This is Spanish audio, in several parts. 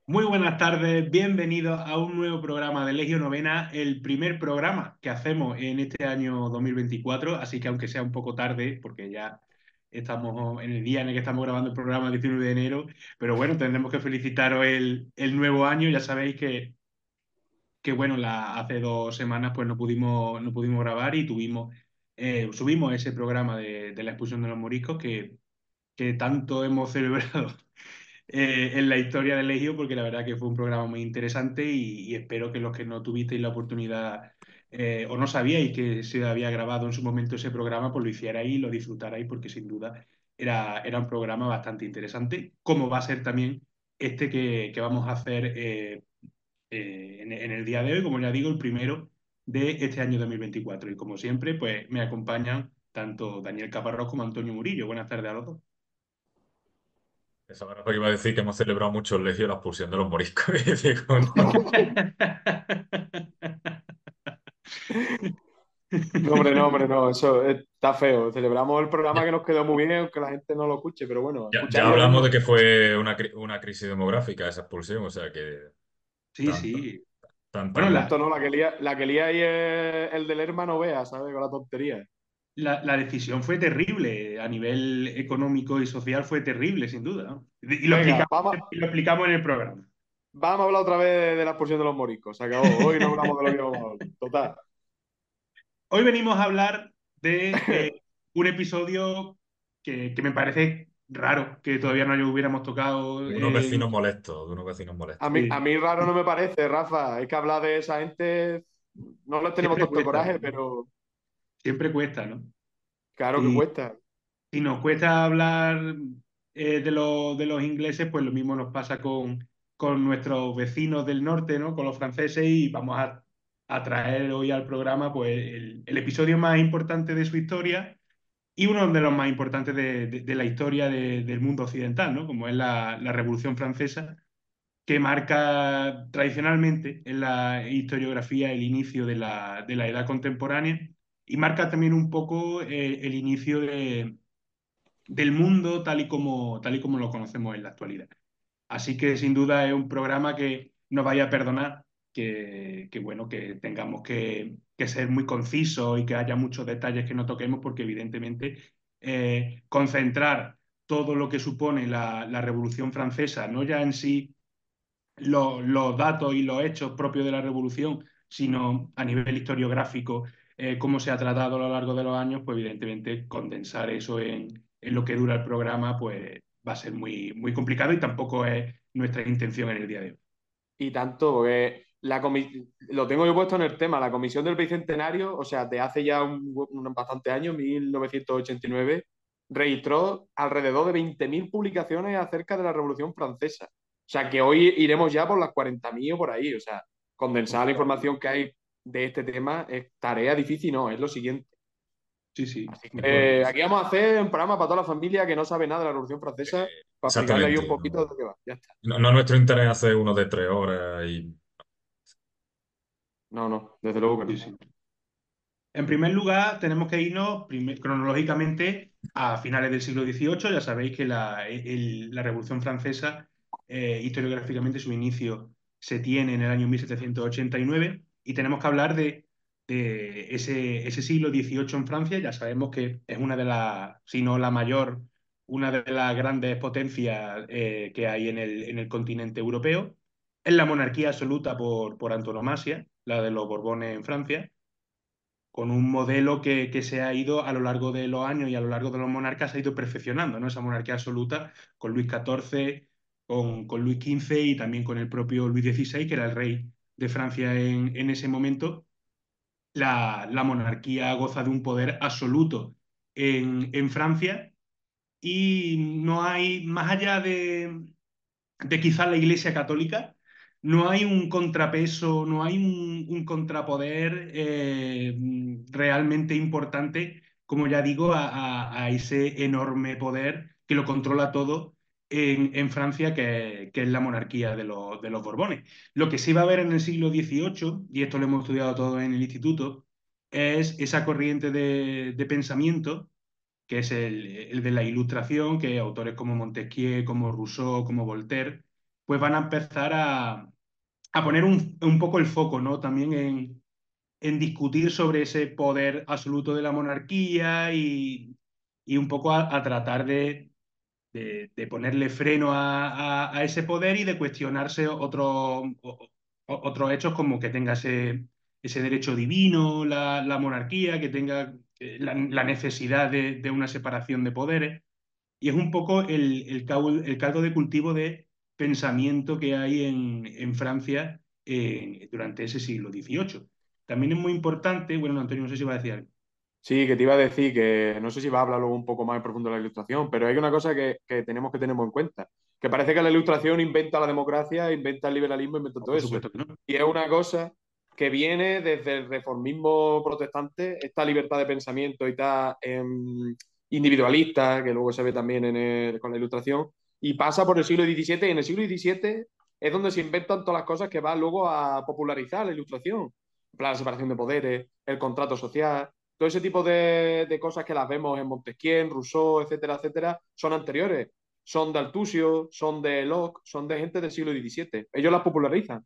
Muy buenas tardes, bienvenidos a un nuevo programa de Legio Novena, el primer programa que hacemos en este año 2024, así que aunque sea un poco tarde, porque ya estamos en el día en el que estamos grabando el programa, el 19 de enero, pero bueno, tendremos que felicitaros el nuevo año. Ya sabéis que bueno, hace 2 semanas pues no pudimos grabar y subimos ese programa de la expulsión de los moriscos que tanto hemos celebrado en la historia del Legio, porque la verdad que fue un programa muy interesante y espero que los que no tuvisteis la oportunidad o no sabíais que se había grabado en su momento ese programa, pues lo hicierais y lo disfrutarais, porque sin duda era un programa bastante interesante, como va a ser también este que vamos a hacer en el día de hoy, como ya digo, el primero de este año 2024. Y como siempre, pues me acompañan tanto Daniel Caparrós como Antonio Murillo. Buenas tardes a los dos. Eso ahora que iba a decir que hemos celebrado mucho el Legio la expulsión de los moriscos. Y digo, no. No, hombre, no, hombre, no, eso está feo. Celebramos el programa que nos quedó muy bien, aunque la gente no lo escuche, pero bueno, Ya escucharlo hablamos de uno. que fue una crisis demográfica esa expulsión, o sea que Sí, tan, sí. Bueno, no. Tanto no, la que lía ahí es el del hermano Vea, ¿sabes? Con la tontería. la decisión fue terrible, a nivel económico y social fue terrible, sin duda, ¿no? Venga, vamos, Y lo explicamos en el programa. vamos a hablar otra vez de la expulsión de los moriscos. Se acabó. Hoy no hablamos de lo que íbamos a hablar. Total. Hoy venimos a hablar de un episodio que me parece raro, que todavía no lo hubiéramos tocado. De unos vecinos molestos, de unos vecinos A molestos. mí, a Sí, mí raro no me parece, Rafa. Es que hablar de esa gente no les tenemos siempre tanto cuesta, coraje, pero siempre cuesta, ¿no? claro que Si, cuesta. si nos cuesta hablar de los ingleses, pues lo mismo nos pasa con nuestros vecinos del norte, ¿no? Con los franceses, y vamos a traer hoy al programa pues el episodio más importante de su historia y uno de los más importantes de la historia del mundo occidental, ¿no? Como es la Revolución Francesa, que marca tradicionalmente en la historiografía el inicio de la edad contemporánea y marca también un poco el inicio del mundo tal y como lo conocemos en la actualidad. Así que sin duda es un programa que nos vaya a perdonar bueno, que tengamos que ser muy concisos y que haya muchos detalles que no toquemos, porque evidentemente concentrar todo lo que supone la Revolución Francesa, no ya en sí los datos y los hechos propios de la Revolución, sino a nivel historiográfico, cómo se ha tratado a lo largo de los años, pues evidentemente condensar eso en lo que dura el programa, pues va a ser muy, muy complicado y tampoco es nuestra intención en el día de hoy. Y tanto, porque lo tengo yo puesto en el tema, la Comisión del Bicentenario, o sea, de hace ya bastante años, 1989, registró alrededor de 20.000 publicaciones acerca de la Revolución Francesa. O sea, que hoy iremos ya por las 40.000 o por ahí. O sea, condensar la información que hay de este tema es tarea difícil, no, es lo siguiente. Sí, sí, Así mejor. que aquí vamos a hacer un programa para toda la familia que no sabe nada de la Revolución Francesa, para explicarle ahí Exactamente. un poquito No, de lo que va. Ya está. no es nuestro interés hacer uno de 3 horas y No, no, desde luego que Sí, no. sí. En primer lugar, tenemos que irnos cronológicamente a finales del siglo XVIII. Ya sabéis que la Revolución Francesa, historiográficamente, su inicio se tiene en el año 1789 y tenemos que hablar de ese siglo XVIII en Francia. Ya sabemos que es una de las, si no la mayor, una de las grandes potencias que hay en el continente europeo. Es la monarquía absoluta por antonomasia, la de los Borbones en Francia, con un modelo que se ha ido a lo largo de los años y a lo largo de los monarcas se ha ido perfeccionando, ¿no? Esa monarquía absoluta con Luis XIV, con Luis XV y también con el propio Luis XVI, que era el rey de Francia en ese momento. La monarquía goza de un poder absoluto en Francia y no hay, más allá de quizás la Iglesia Católica, no hay un contrapeso, no hay un contrapoder realmente importante, como ya digo, a ese enorme poder que lo controla todo en Francia, que es la monarquía de los Borbones. Lo que sí va a haber en el siglo XVIII, y esto lo hemos estudiado todo en el instituto, es esa corriente de pensamiento que es el de la Ilustración, que autores como Montesquieu, como Rousseau, como Voltaire, pues van a empezar a poner un poco el foco, ¿no? También en discutir sobre ese poder absoluto de la monarquía y un poco a tratar de ponerle freno a ese poder y de cuestionarse otros hechos como que tenga ese derecho divino, la monarquía, que tenga la necesidad de una separación de poderes. Y es un poco el caldo de cultivo de pensamiento que hay en Francia durante ese siglo XVIII. También es muy importante, bueno, Antonio, no sé si va a decir algo. Sí, que te iba a decir que no sé si va a hablar luego un poco más en profundo de la ilustración, pero hay una cosa que tenemos que tener en cuenta, que parece que la ilustración inventa la democracia, inventa el liberalismo, inventa No, todo por eso. supuesto que no. Y es una cosa que viene desde el reformismo protestante, esta libertad de pensamiento y tal individualista, que luego se ve también con la ilustración, y pasa por el siglo XVII, y en el siglo XVII es donde se inventan todas las cosas que van luego a popularizar la ilustración. En plan, la separación de poderes, el contrato social, todo ese tipo de cosas que las vemos en Montesquieu, Rousseau, etcétera, etcétera, son anteriores. Son de Althusser, son de Locke, son de gente del siglo XVII. Ellos las popularizan.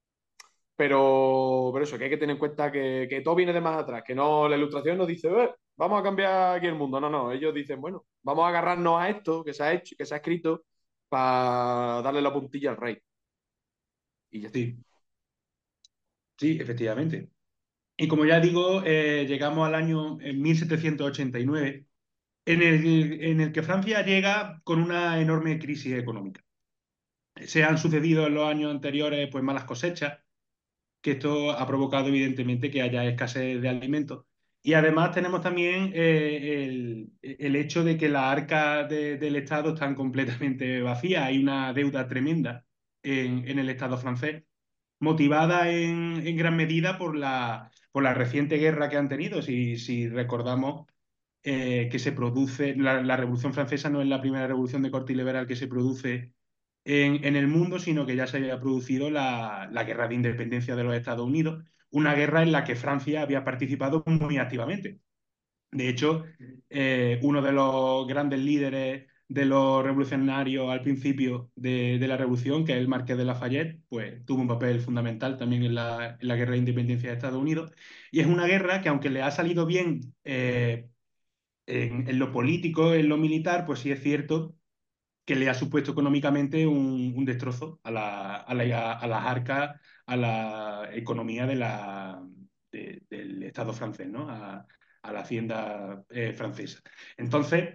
Pero eso, que hay que tener en cuenta que todo viene de más atrás, que no la ilustración nos dice, vamos a cambiar aquí el mundo. No, no, ellos dicen, bueno, vamos a agarrarnos a esto que se ha hecho, que se ha escrito, para darle la puntilla al rey. Y ya está. Sí, sí, efectivamente. Y como ya digo, llegamos al año 1789, en el que Francia llega con una enorme crisis económica. Se han sucedido en los años anteriores pues, malas cosechas, que esto ha provocado evidentemente que haya escasez de alimentos. Y además tenemos también el hecho de que las arcas del Estado están completamente vacías. Hay una deuda tremenda en el Estado francés, motivada en gran medida por la reciente guerra que han tenido. Si recordamos que se produce, la Revolución Francesa no es la primera revolución de corte liberal que se produce en el mundo, sino que ya se había producido la guerra de independencia de los Estados Unidos, una guerra en la que Francia había participado muy activamente. De hecho, uno de los grandes líderes de los revolucionarios al principio de la revolución, que es el Marqués de Lafayette, pues tuvo un papel fundamental también en la guerra de independencia de Estados Unidos. Y es una guerra que, aunque le ha salido bien en lo político, en lo militar, pues sí es cierto que le ha supuesto económicamente un destrozo a las arcas, a la economía del Estado francés, ¿no? A la hacienda francesa. Entonces,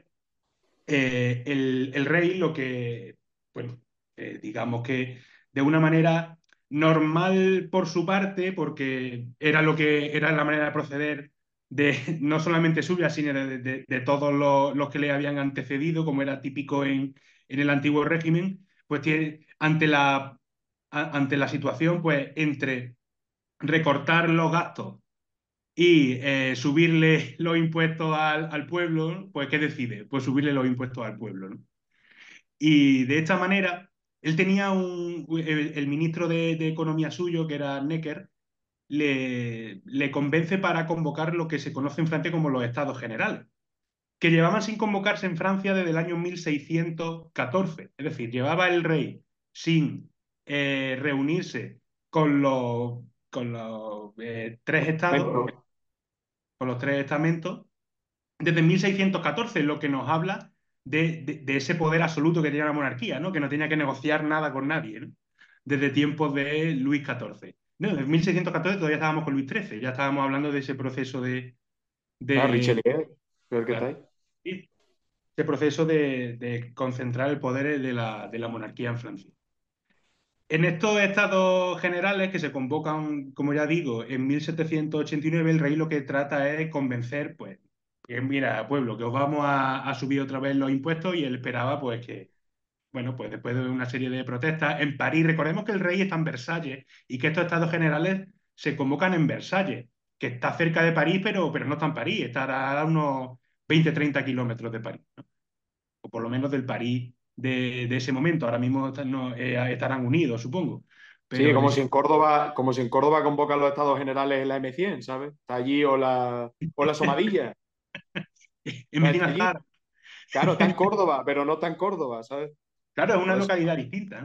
el rey lo que, bueno, digamos que de una manera normal por su parte, porque era lo que era la manera de proceder de no solamente suya, sino de todos los que le habían antecedido, como era típico en el antiguo régimen, pues ante la situación, pues entre recortar los gastos y subirle los impuestos al pueblo, pues ¿qué decide? Pues subirle los impuestos al pueblo, ¿no? Y de esta manera, él tenía el ministro de Economía suyo, que era Necker, le convence para convocar lo que se conoce en Francia como los Estados Generales, que llevaban sin convocarse en Francia desde el año 1614. Es decir, llevaba el rey sin reunirse con los tres estados, con los tres estamentos, desde 1614, lo que nos habla de ese poder absoluto que tenía la monarquía, ¿no? Que no tenía que negociar nada con nadie, ¿no? Desde tiempos de Luis XIV. No, en 1614 todavía estábamos con Luis XIII, ya estábamos hablando de ese proceso Ah, de, Richelieu, el que está claro, ahí. sí, ese proceso de concentrar el poder de la monarquía en Francia. En estos estados generales que se convocan, como ya digo, en 1789, el rey lo que trata es convencer, pues, que mira, pueblo, que os vamos a subir otra vez los impuestos, y él esperaba, pues, que, bueno, pues después de una serie de protestas en París, recordemos que el rey está en Versalles y que estos estados generales se convocan en Versalles, que está cerca de París, pero no está en París, está a unos 20-30 kilómetros de París, ¿no? O por lo menos del París de ese momento. Ahora mismo no, estarán unidos, supongo. Sí, Pero en ese... Como si en Córdoba convocan los estados generales en la M100, ¿sabes? Está allí o la Somadilla. en Pues está Medina allí. Zara. Claro, está en Córdoba, pero no está en Córdoba, ¿sabes? Claro, es una Pues localidad distinta, ¿no?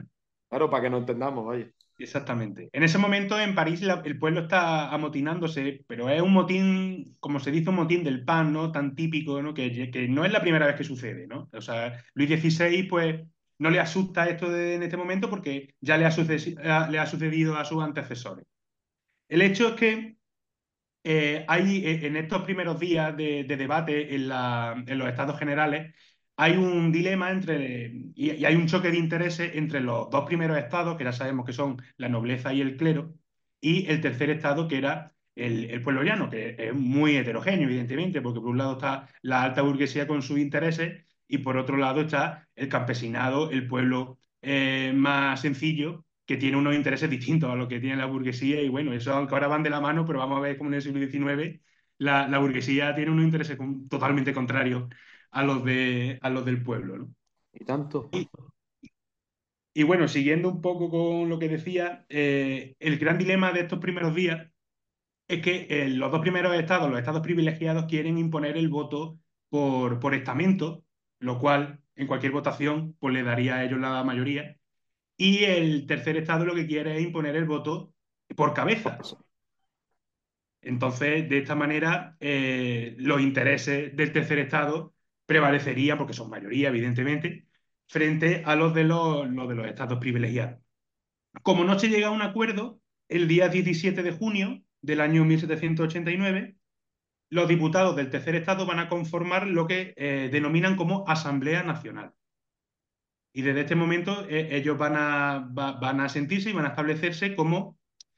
Claro, para que nos entendamos, vaya. Exactamente. En ese momento en París el pueblo está amotinándose, pero es un motín, como se dice, un motín del pan, ¿no? Tan típico, ¿no? Que no es la primera vez que sucede, ¿no? O sea, Luis XVI, pues, no le asusta esto en este momento porque ya le ha sucedido a sus antecesores. El hecho es que hay en estos primeros días de debate en los estados generales, hay un dilema y hay un choque de intereses entre los dos primeros estados, que ya sabemos que son la nobleza y el clero, y el tercer estado, que era el pueblo llano, que es muy heterogéneo, evidentemente, porque por un lado está la alta burguesía con sus intereses y por otro lado está el campesinado, el pueblo más sencillo que tiene unos intereses distintos a lo que tiene la burguesía y bueno, eso aunque ahora van de la mano, pero vamos a ver cómo en el siglo XIX la burguesía tiene unos intereses totalmente contrarios a los del pueblo, ¿no? Y tanto. Y, y bueno, siguiendo un poco con lo que decía, el gran dilema de estos primeros días es que los dos primeros estados, los estados privilegiados, quieren imponer el voto por estamento, lo cual en cualquier votación pues le daría a ellos la mayoría. Y el tercer estado lo que quiere es imponer el voto por cabeza. Entonces, de esta manera, los intereses del tercer estado prevalecerían, porque son mayoría, evidentemente, frente a los de los estados privilegiados. Como no se llega a un acuerdo, el día 17 de junio del año 1789, los diputados del tercer estado van a conformar lo que denominan como Asamblea Nacional. Y desde este momento ellos van a sentirse y van a establecerse como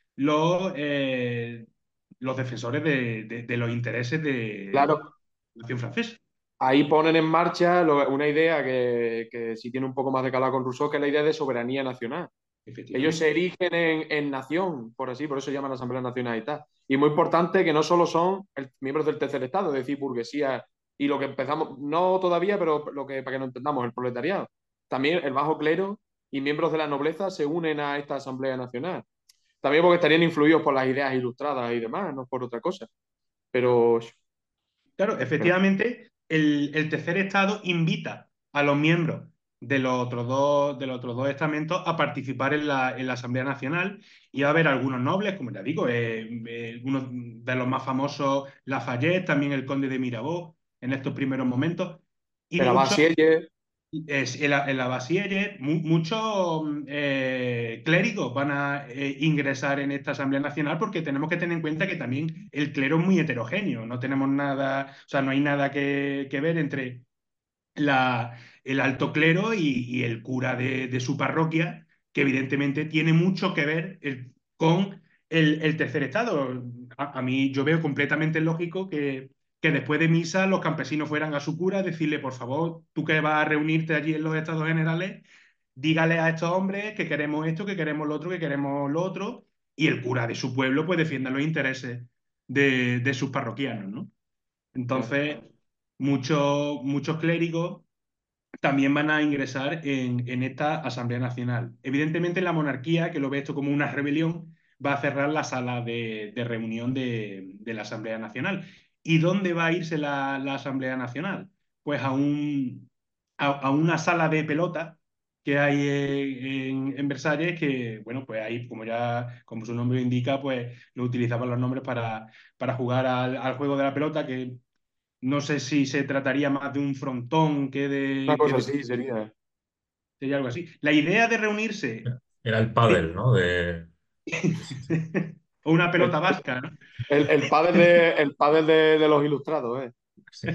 los, los defensores de los intereses de Claro, la nación francesa, ahí ponen en marcha una idea que sí tiene un poco más de calado con Rousseau, que es la idea de soberanía nacional. Ellos se efectivamente. erigen en nación, por eso llaman Asamblea Nacional y tal. Y muy importante que no solo son miembros del tercer estado, es decir, burguesía y lo que empezamos, no todavía, pero lo que para que no entendamos, el proletariado. También el bajo clero y miembros de la nobleza se unen a esta Asamblea Nacional. También porque estarían influidos por las ideas ilustradas y demás, no por otra cosa. Pero, Claro, efectivamente, el tercer estado invita a los miembros de los otros dos estamentos a participar en la Asamblea Nacional y va a haber algunos nobles, como ya digo, uno de los más famosos, Lafayette, también el conde de Mirabeau, en estos primeros momentos, y pero muchos Lavassière, en la Basielle, muchos clérigos van a ingresar en esta Asamblea Nacional porque tenemos que tener en cuenta que también el clero es muy heterogéneo. No tenemos nada, o sea, no hay nada que ver entre el alto clero y el cura de su parroquia, que evidentemente tiene mucho que ver con el tercer estado. A mí yo veo completamente lógico que después de misa los campesinos fueran a su cura a decirle, por favor, tú que vas a reunirte allí en los estados generales, dígale a estos hombres que queremos esto, que queremos lo otro, que queremos lo otro, y el cura de su pueblo pues defienda los intereses de sus parroquianos, ¿no? Entonces, muchos clérigos también van a ingresar en esta Asamblea Nacional. Evidentemente, la monarquía, que lo ve esto como una rebelión, va a cerrar la sala de reunión de la Asamblea Nacional. ¿Y dónde va a irse la Asamblea Nacional? Pues a una sala de pelota que hay en Versalles, que, bueno, pues ahí, como su nombre lo indica, pues lo utilizaban los nombres para jugar al juego de la pelota, que no sé si se trataría más de un frontón una que cosa de así sería. sería algo así. La idea de reunirse Era el pádel, ¿no? De... o una El, pelota vasca, ¿no? el padre de los ilustrados, ¿eh? Sí.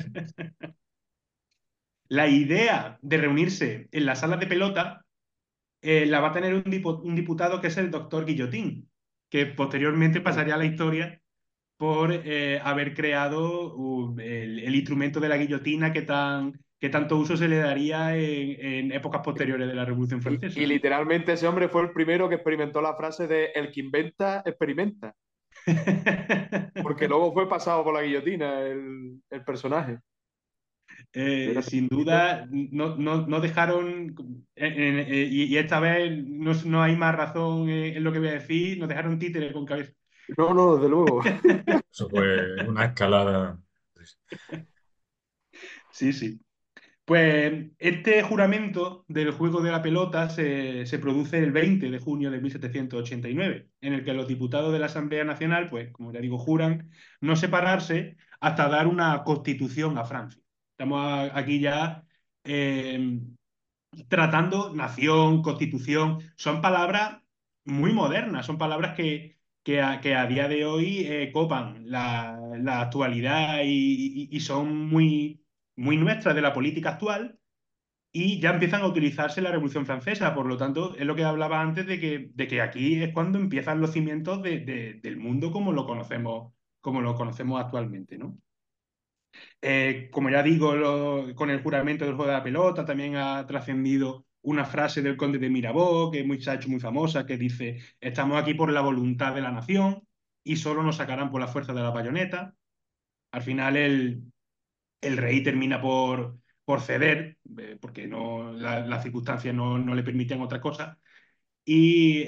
La idea de reunirse en la sala de pelota la va a tener un diputado que es el doctor Guillotín, que posteriormente pasaría a la historia por haber creado el instrumento de la guillotina que tanto uso se le daría en épocas posteriores de la Revolución Y Francesa. literalmente ese hombre fue el primero que experimentó la frase de el que inventa, experimenta. Porque luego fue pasado por la guillotina el personaje. Sin duda, no dejaron, y esta vez no hay más razón en lo que voy a decir, nos dejaron títere con cabeza. No, no, desde luego. Eso fue una escalada. Sí, sí. Pues este juramento del juego de la pelota se produce el 20 de junio de 1789, en el que los diputados de la Asamblea Nacional, pues como ya digo, juran no separarse hasta dar una constitución a Francia. Estamos aquí ya eh, tratando nación, constitución, son palabras muy modernas, son palabras que a día de hoy copan la actualidad y son muy nuestras de la política actual y ya empiezan a utilizarse en la Revolución Francesa. Por lo tanto, es lo que hablaba antes de que aquí es cuando empiezan los cimientos del mundo como lo conocemos actualmente, ¿no? Como ya digo, con el juramento del juego de la pelota también ha trascendido una frase del conde de Mirabeau, que se ha hecho muy famosa, que dice: estamos aquí por la voluntad de la nación y solo nos sacarán por la fuerza de la bayoneta. Al final el rey termina por ceder, porque las circunstancias no le permiten otra cosa, y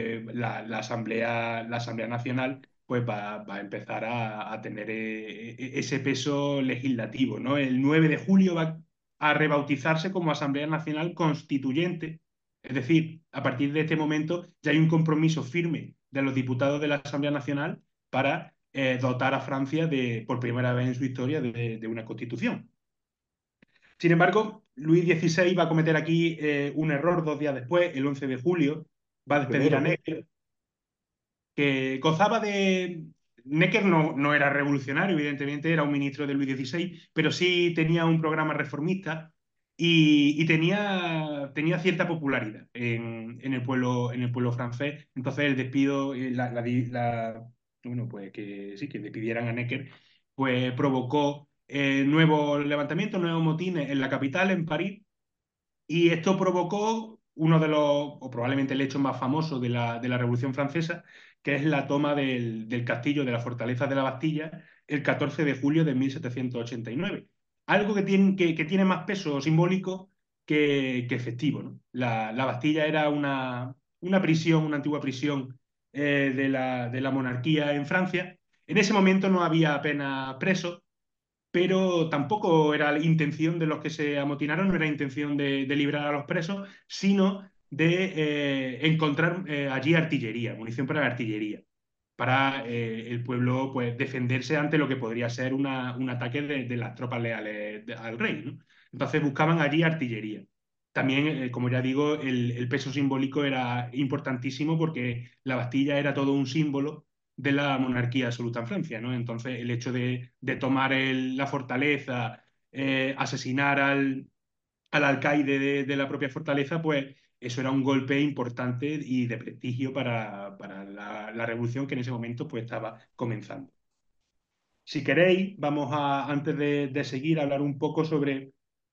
la Asamblea Nacional pues va a empezar a tener ese peso legislativo, ¿no? El 9 de julio va a rebautizarse como Asamblea Nacional Constituyente, es decir, a partir de este momento ya hay un compromiso firme de los diputados de la Asamblea Nacional para dotar a Francia por primera vez en su historia de una constitución. Sin embargo, Luis XVI va a cometer aquí un error 2 días después, el 11 de julio, va a despedir a Primero. Necker, que gozaba de... Necker no era revolucionario, evidentemente, era un ministro de Luis XVI, pero sí tenía un programa reformista y tenía cierta popularidad en el pueblo francés. Entonces el despido, bueno, pues que sí, que despidieran a Necker, pues provocó nuevos levantamientos, nuevos motines en la capital, en París, y esto provocó uno de los, o probablemente el hecho más famoso de la Revolución Francesa, que es la toma del castillo de la fortaleza de la Bastilla el 14 de julio de 1789. Algo que tiene más peso simbólico que efectivo, ¿no? La Bastilla era una prisión, una antigua prisión de la monarquía en Francia. En ese momento no había apenas presos, pero tampoco era la intención de los que se amotinaron, no era intención de librar a los presos, sino de encontrar allí artillería, munición para la artillería, para el pueblo pues, defenderse ante lo que podría ser un ataque de las tropas leales al rey, ¿no? Entonces buscaban allí artillería. También, como ya digo, el peso simbólico era importantísimo porque la Bastilla era todo un símbolo de la monarquía absoluta en Francia, ¿no? Entonces, el hecho de tomar la fortaleza, asesinar al alcaide de la propia fortaleza, pues eso era un golpe importante y de prestigio para la revolución que en ese momento pues, estaba comenzando. Si queréis, antes de seguir, a hablar un poco sobre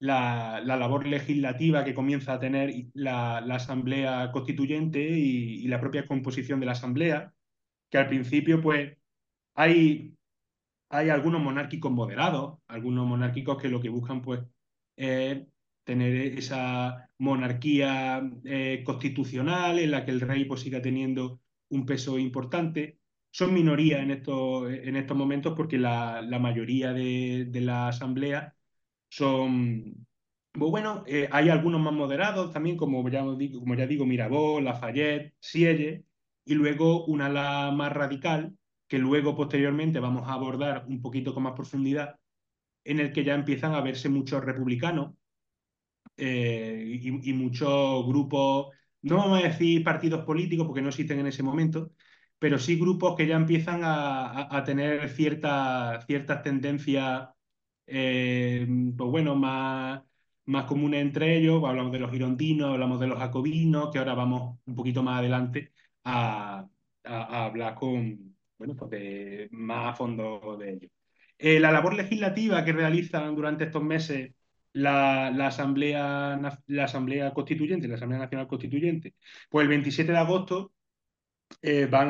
la labor legislativa que comienza a tener la Asamblea Constituyente y la propia composición de la Asamblea, que al principio, pues, hay hay algunos monárquicos moderados, algunos monárquicos que lo que buscan pues es tener esa monarquía constitucional en la que el rey pues siga teniendo un peso importante. Son minorías en estos momentos porque la mayoría de la asamblea son, pues bueno, hay algunos más moderados también, como ya digo, Mirabeau, Lafayette, Sieyes, y luego una ala más radical, que luego posteriormente vamos a abordar un poquito con más profundidad, en el que ya empiezan a verse muchos republicanos y muchos grupos, no vamos a decir partidos políticos porque no existen en ese momento, pero sí grupos que ya empiezan a tener ciertas tendencias, pues bueno, más comunes entre ellos. Hablamos de los girondinos, hablamos de los jacobinos, que ahora vamos un poquito más adelante a hablar bueno, pues más a fondo de ellos. La labor legislativa que realizan durante estos meses la Asamblea Constituyente, la Asamblea Nacional Constituyente, pues el 27 de agosto van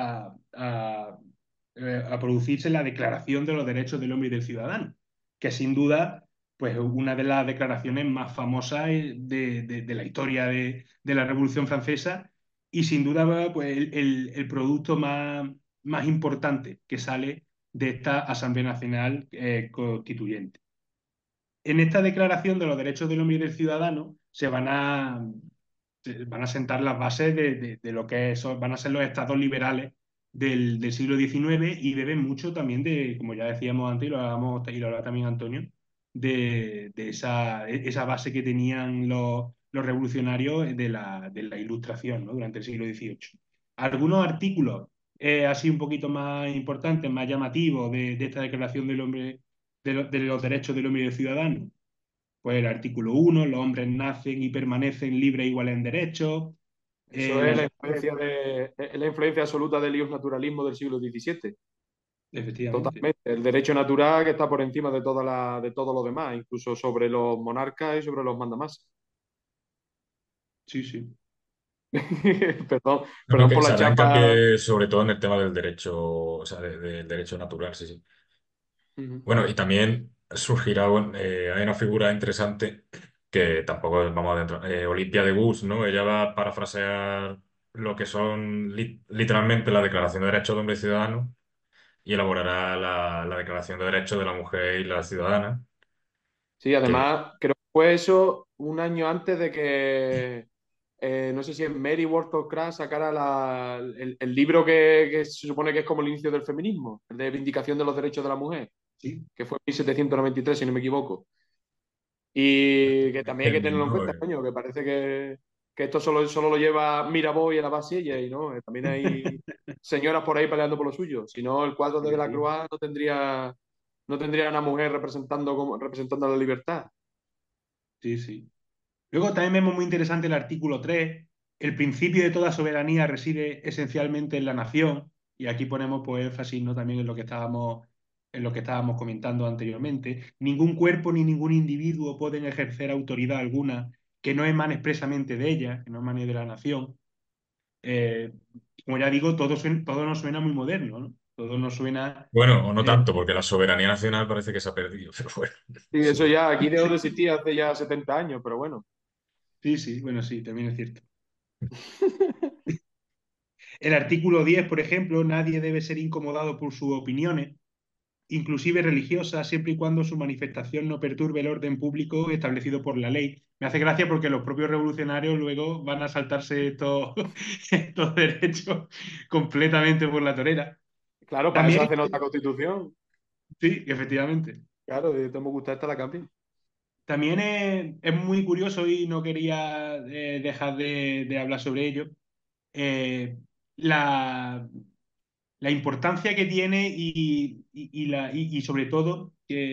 a producirse la Declaración de los Derechos del Hombre y del Ciudadano, que sin duda pues una de las declaraciones más famosas de la historia de la Revolución Francesa y sin duda pues el producto más importante que sale de esta Asamblea Nacional Constituyente. en esta Declaración de los Derechos del Hombre y del Ciudadano van a sentar las bases de lo que van a ser los estados liberales del siglo XIX y beben mucho también de, como ya decíamos antes, y lo hablaba también Antonio, de esa base que tenían los revolucionarios de la Ilustración, ¿no? Durante el siglo XVIII. Algunos artículos así un poquito más importantes, más llamativos de esta Declaración del Hombre, de los Derechos del Hombre y del Ciudadano. Pues el artículo 1, los hombres nacen y permanecen libres e iguales en derechos. Eso es El, la influencia absoluta del naturalismo del siglo XVII. efectivamente, Totalmente. El derecho natural que está por encima de todo lo demás, incluso sobre los monarcas y sobre los mandamases. sí, sí. Perdón, Lo perdón que por se la hará chapa. hincapié sobre todo en el tema del derecho, o sea, del derecho natural, sí, sí. Ujú. Bueno, y también surgirá, bueno, hay una figura interesante que tampoco vamos a adentrar, Olimpia de Gauss, ¿no? Ella va a parafrasear lo que son literalmente la Declaración de Derechos de Hombre y Ciudadano y elaborará la Declaración de Derechos de la Mujer y la Ciudadana, Sí, que, además, creo que fue eso un año antes de que, no sé si es Mary Wollstonecraft sacara el libro que se supone que es como el inicio del feminismo, el de Vindicación de los Derechos de la Mujer, Sí, que fue en 1793, si no me equivoco. Y que también hay que Hermin, tenerlo en ¿no? cuenta, coño, que parece que esto solo lo lleva Mirabeau y la Basilla, y no, también hay señoras por ahí peleando por lo suyo. Si no, el cuadro de efectivamente. Delacroix no tendría una mujer representando la libertad. Sí, sí. Luego también vemos muy interesante el artículo 3. El principio de toda soberanía reside esencialmente en la nación, y aquí ponemos pues énfasis, ¿no? También en lo que estábamos comentando anteriormente. Ningún cuerpo ni ningún individuo pueden ejercer autoridad alguna que no emane expresamente de ella, que no emane de la nación. Eh, Como ya digo, todo nos suena muy moderno, ¿no? Todo nos suena. Bueno, o no eh, tanto, porque la soberanía nacional parece que se ha perdido, pero bueno, Sí, sí. eso ya, aquí dejó de existir hace ya 70 años, pero bueno. sí, sí, bueno, sí, también es cierto. El artículo 10, por ejemplo, nadie debe ser incomodado por sus opiniones, inclusive religiosas, siempre y cuando su manifestación no perturbe el orden público establecido por la ley. Me hace gracia porque los propios revolucionarios luego van a saltarse estos derechos completamente por la torera. Claro, para eso También, hacen otra constitución. sí, efectivamente. Claro, de te me gusta esta la cambien. También es muy curioso y no quería dejar de hablar sobre ello. eh, la, la importancia que tiene y sobre todo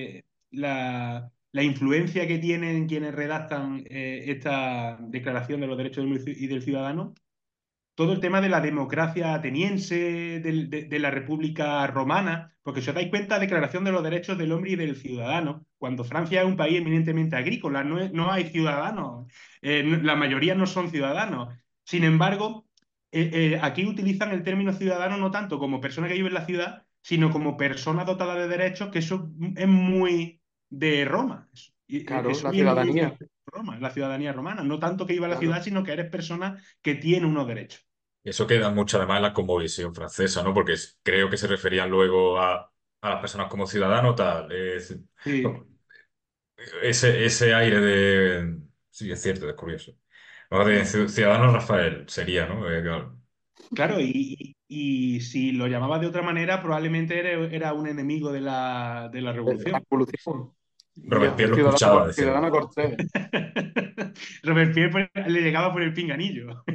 la influencia que tienen quienes redactan esta Declaración de los Derechos y del Ciudadano, todo el tema de la democracia ateniense, de la República Romana, porque si os dais cuenta, Declaración de los Derechos del Hombre y del Ciudadano, cuando Francia es un país eminentemente agrícola, no hay ciudadanos, la mayoría no son ciudadanos. Sin embargo, aquí utilizan el término ciudadano no tanto como persona que vive en la ciudad, sino como persona dotada de derechos, que eso es muy de Roma. Claro, Eso la viene muy ciudadanía. de Roma, la ciudadanía romana. No tanto que viva en la ciudad, Claro. sino que eres persona que tiene unos derechos. Eso queda mucho además en la cosmovisión francesa, ¿no? Porque creo que se referían luego a las personas como ciudadano, tal. Sí, Ese aire de... Sí, es cierto, es curioso. Vamos, de Ciudadano Rafael sería, ¿no? Claro. claro, y si lo llamabas de otra manera, probablemente era un enemigo de la La revolución. revolución. Y ya, Robespierre lo escuchaba, ciudadano, decía. ciudadano Cortés. Robespierre le llegaba por el pinganillo.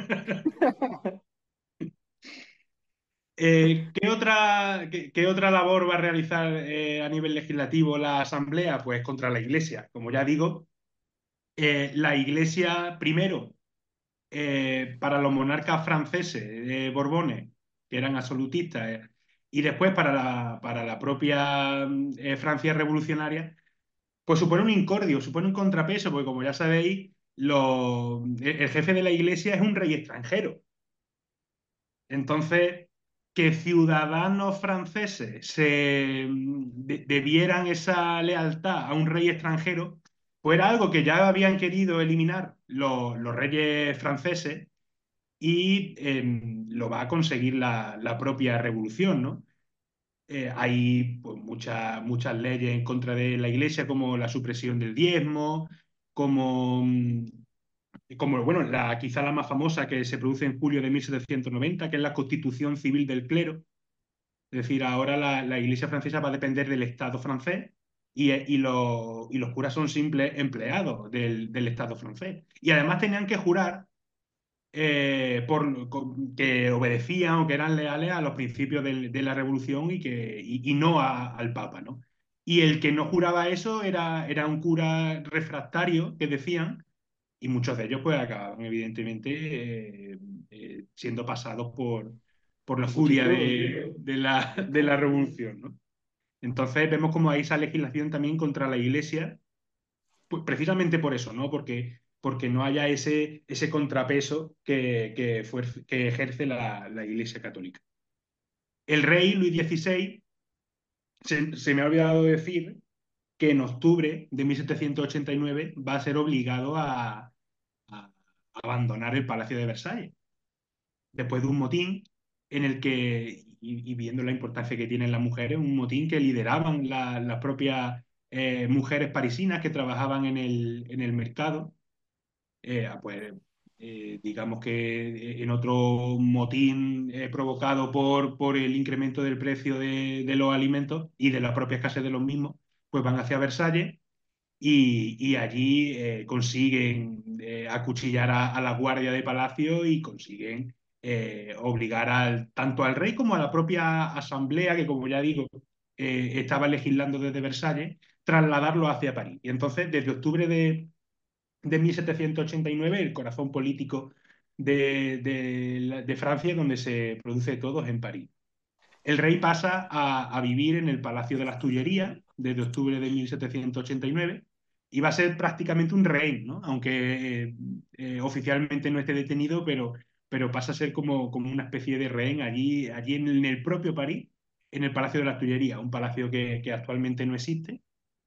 ¿Qué otra labor va a realizar a nivel legislativo la Asamblea? Pues contra la Iglesia. Como ya digo, la Iglesia primero para los monarcas franceses, Borbones, que eran absolutistas, y después para la propia Francia revolucionaria, pues supone un incordio, supone un contrapeso, porque como ya sabéis, el jefe de la iglesia es un rey extranjero. Entonces, que ciudadanos franceses debieran esa lealtad a un rey extranjero, pues era algo que ya habían querido eliminar los reyes franceses y lo va a conseguir la propia revolución, ¿no? Hay pues, muchas leyes en contra de la Iglesia, como la supresión del diezmo, como, bueno, quizá la más famosa que se produce en julio de 1790, que es la Constitución Civil del Clero. Es decir, ahora la Iglesia francesa va a depender del Estado francés y los curas son simples empleados del Estado francés. Y además tenían que jurar que obedecían o que eran leales a los principios de la revolución y no al Papa, ¿no? Y el que no juraba eso era un cura refractario, que decían, y muchos de ellos pues acababan evidentemente siendo pasados por la furia de la revolución, ¿no? Entonces vemos como hay esa legislación también contra la Iglesia, pues precisamente por eso, ¿no? Porque no haya ese contrapeso que ejerce la Iglesia católica. El rey Luis XVI, se me ha olvidado decir que en octubre de 1789 va a ser obligado a abandonar el Palacio de Versalles, después de un motín en el que, y viendo la importancia que tienen las mujeres, un motín que lideraban las propias mujeres parisinas que trabajaban en el mercado. Pues digamos que en otro motín provocado por el incremento del precio de los alimentos y de la propia escasez de los mismos, pues van hacia Versalles y allí consiguen acuchillar a la guardia de palacio y consiguen obligar tanto al rey como a la propia asamblea, que como ya digo, estaba legislando desde Versalles, trasladarlo hacia París. Y entonces, desde octubre de 1789, el corazón político de Francia, donde se produce todo, es en París. El rey pasa a vivir en el Palacio de las Tullerías desde octubre de 1789 y va a ser prácticamente un rehén, ¿no? Aunque oficialmente no esté detenido, pero pasa a ser como una especie de rehén allí en el propio París, en el Palacio de las Tullerías, un palacio que actualmente no existe,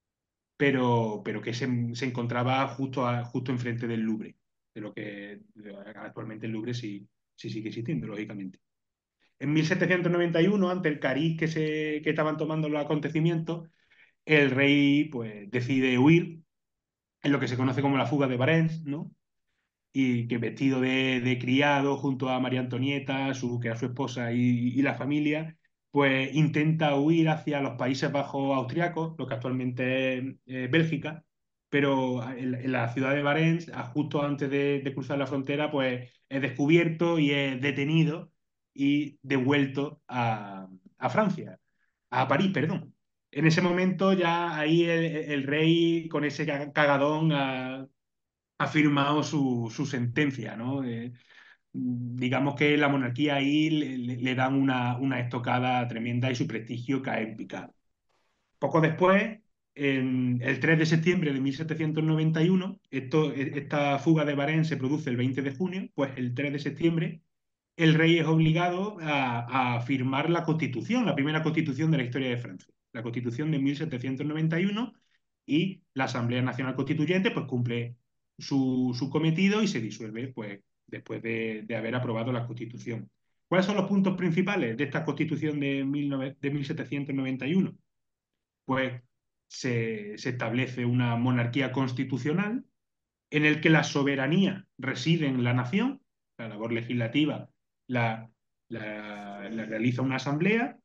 pero que se encontraba justo enfrente del Louvre, de lo que actualmente el Louvre sí sigue existiendo, lógicamente. En 1791, ante el cariz que estaban tomando los acontecimientos, el rey pues, decide huir en lo que se conoce como la fuga de Varens, ¿no? Y que vestido de criado junto a María Antonieta, que era su esposa y la familia, pues intenta huir hacia los Países Bajos austriacos, lo que actualmente es Bélgica, pero en la ciudad de Varens, justo antes de cruzar la frontera, pues es descubierto y es detenido y devuelto a Francia, a París, perdón. En ese momento ya ahí el rey con ese cagadón ha firmado su sentencia, ¿no? Digamos que la monarquía ahí le dan una estocada tremenda y su prestigio cae en picado. Poco después, el 3 de septiembre de 1791, esta fuga de Varenne se produce el 20 de junio, pues el 3 de septiembre el rey es obligado a firmar la Constitución, la primera Constitución de la historia de Francia, la Constitución de 1791, y la Asamblea Nacional Constituyente pues cumple su cometido y se disuelve pues, después de haber aprobado la Constitución. ¿Cuáles son los puntos principales de esta Constitución de 1791? Pues se establece una monarquía constitucional en el que la soberanía reside en la nación, la labor legislativa la, la realiza una asamblea,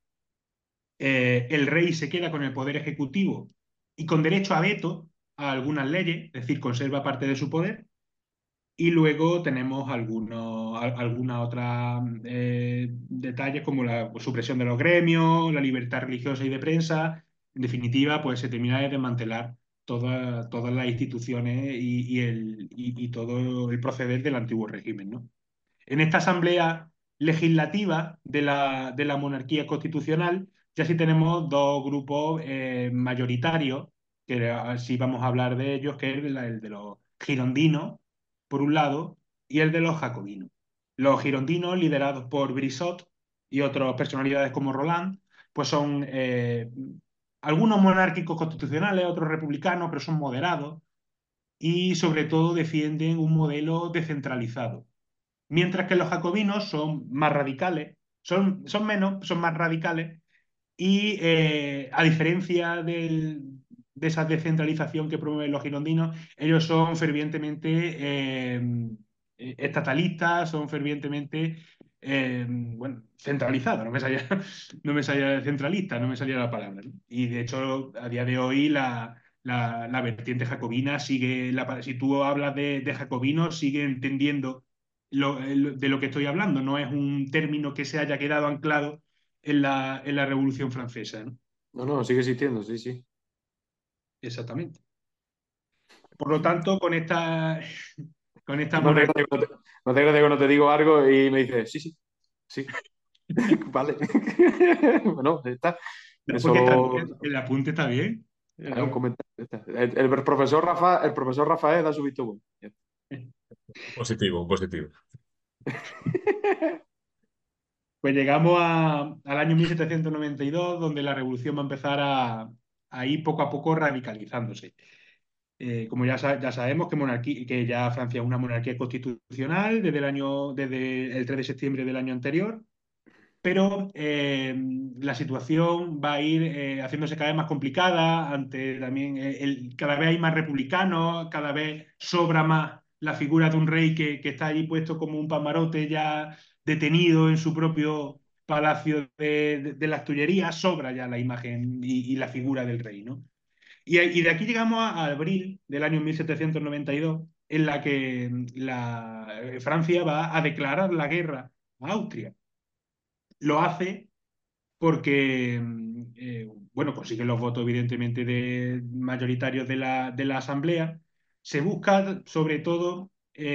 el rey se queda con el poder ejecutivo y con derecho a veto a algunas leyes, es decir, conserva parte de su poder, y luego tenemos algunas otras detalles como la supresión de los gremios, la libertad religiosa y de prensa. En definitiva, pues se termina de desmantelar todas las instituciones y todo el proceder del antiguo régimen, ¿no? En esta asamblea legislativa de la monarquía constitucional ya sí tenemos dos grupos mayoritarios, que sí vamos a hablar de ellos, que es el de los girondinos, por un lado, y el de los jacobinos. Los girondinos, liderados por Brissot y otras personalidades como Roland, pues son algunos monárquicos constitucionales, otros republicanos, pero son moderados y sobre todo defienden un modelo descentralizado. Mientras que los jacobinos son más radicales, son menos, son más radicales Y a diferencia de esa descentralización que promueven los girondinos, ellos son fervientemente estatalistas, son fervientemente bueno, centralizados, no me salía centralista, no me salía la palabra, ¿no? Y de hecho, a día de hoy la vertiente jacobina sigue, si tú hablas de jacobinos, sigue entendiendo de lo que estoy hablando, no es un término que se haya quedado anclado en la Revolución Francesa, ¿no? No, no, sigue existiendo, sí, sí. Exactamente. Por lo tanto, con esta No te monarquía, creas que no te creas que no te digo algo y me dices, sí, sí, sí, vale. Bueno, está. no, Es porque está solo bien, el apunte está bien. es un comentario. Ya está. El profesor Rafael da su visto bueno. Ya está. Positivo, positivo. Pues llegamos al año 1792, donde la revolución va a empezar a ir poco a poco radicalizándose. Como ya sabemos que ya Francia es una monarquía constitucional desde el 3 de septiembre del año anterior, pero la situación va a ir haciéndose cada vez más complicada, ante también cada vez hay más republicanos, cada vez sobra más la figura de un rey que está allí puesto como un pamarote ya detenido en su propio palacio de las Tullerías, sobra ya la imagen y la figura del rey, ¿no? Y de aquí llegamos a abril del año 1792, en la que Francia va a declarar la guerra a Austria. Lo hace porque, bueno, consigue los votos evidentemente mayoritarios de la Asamblea. Se busca sobre todo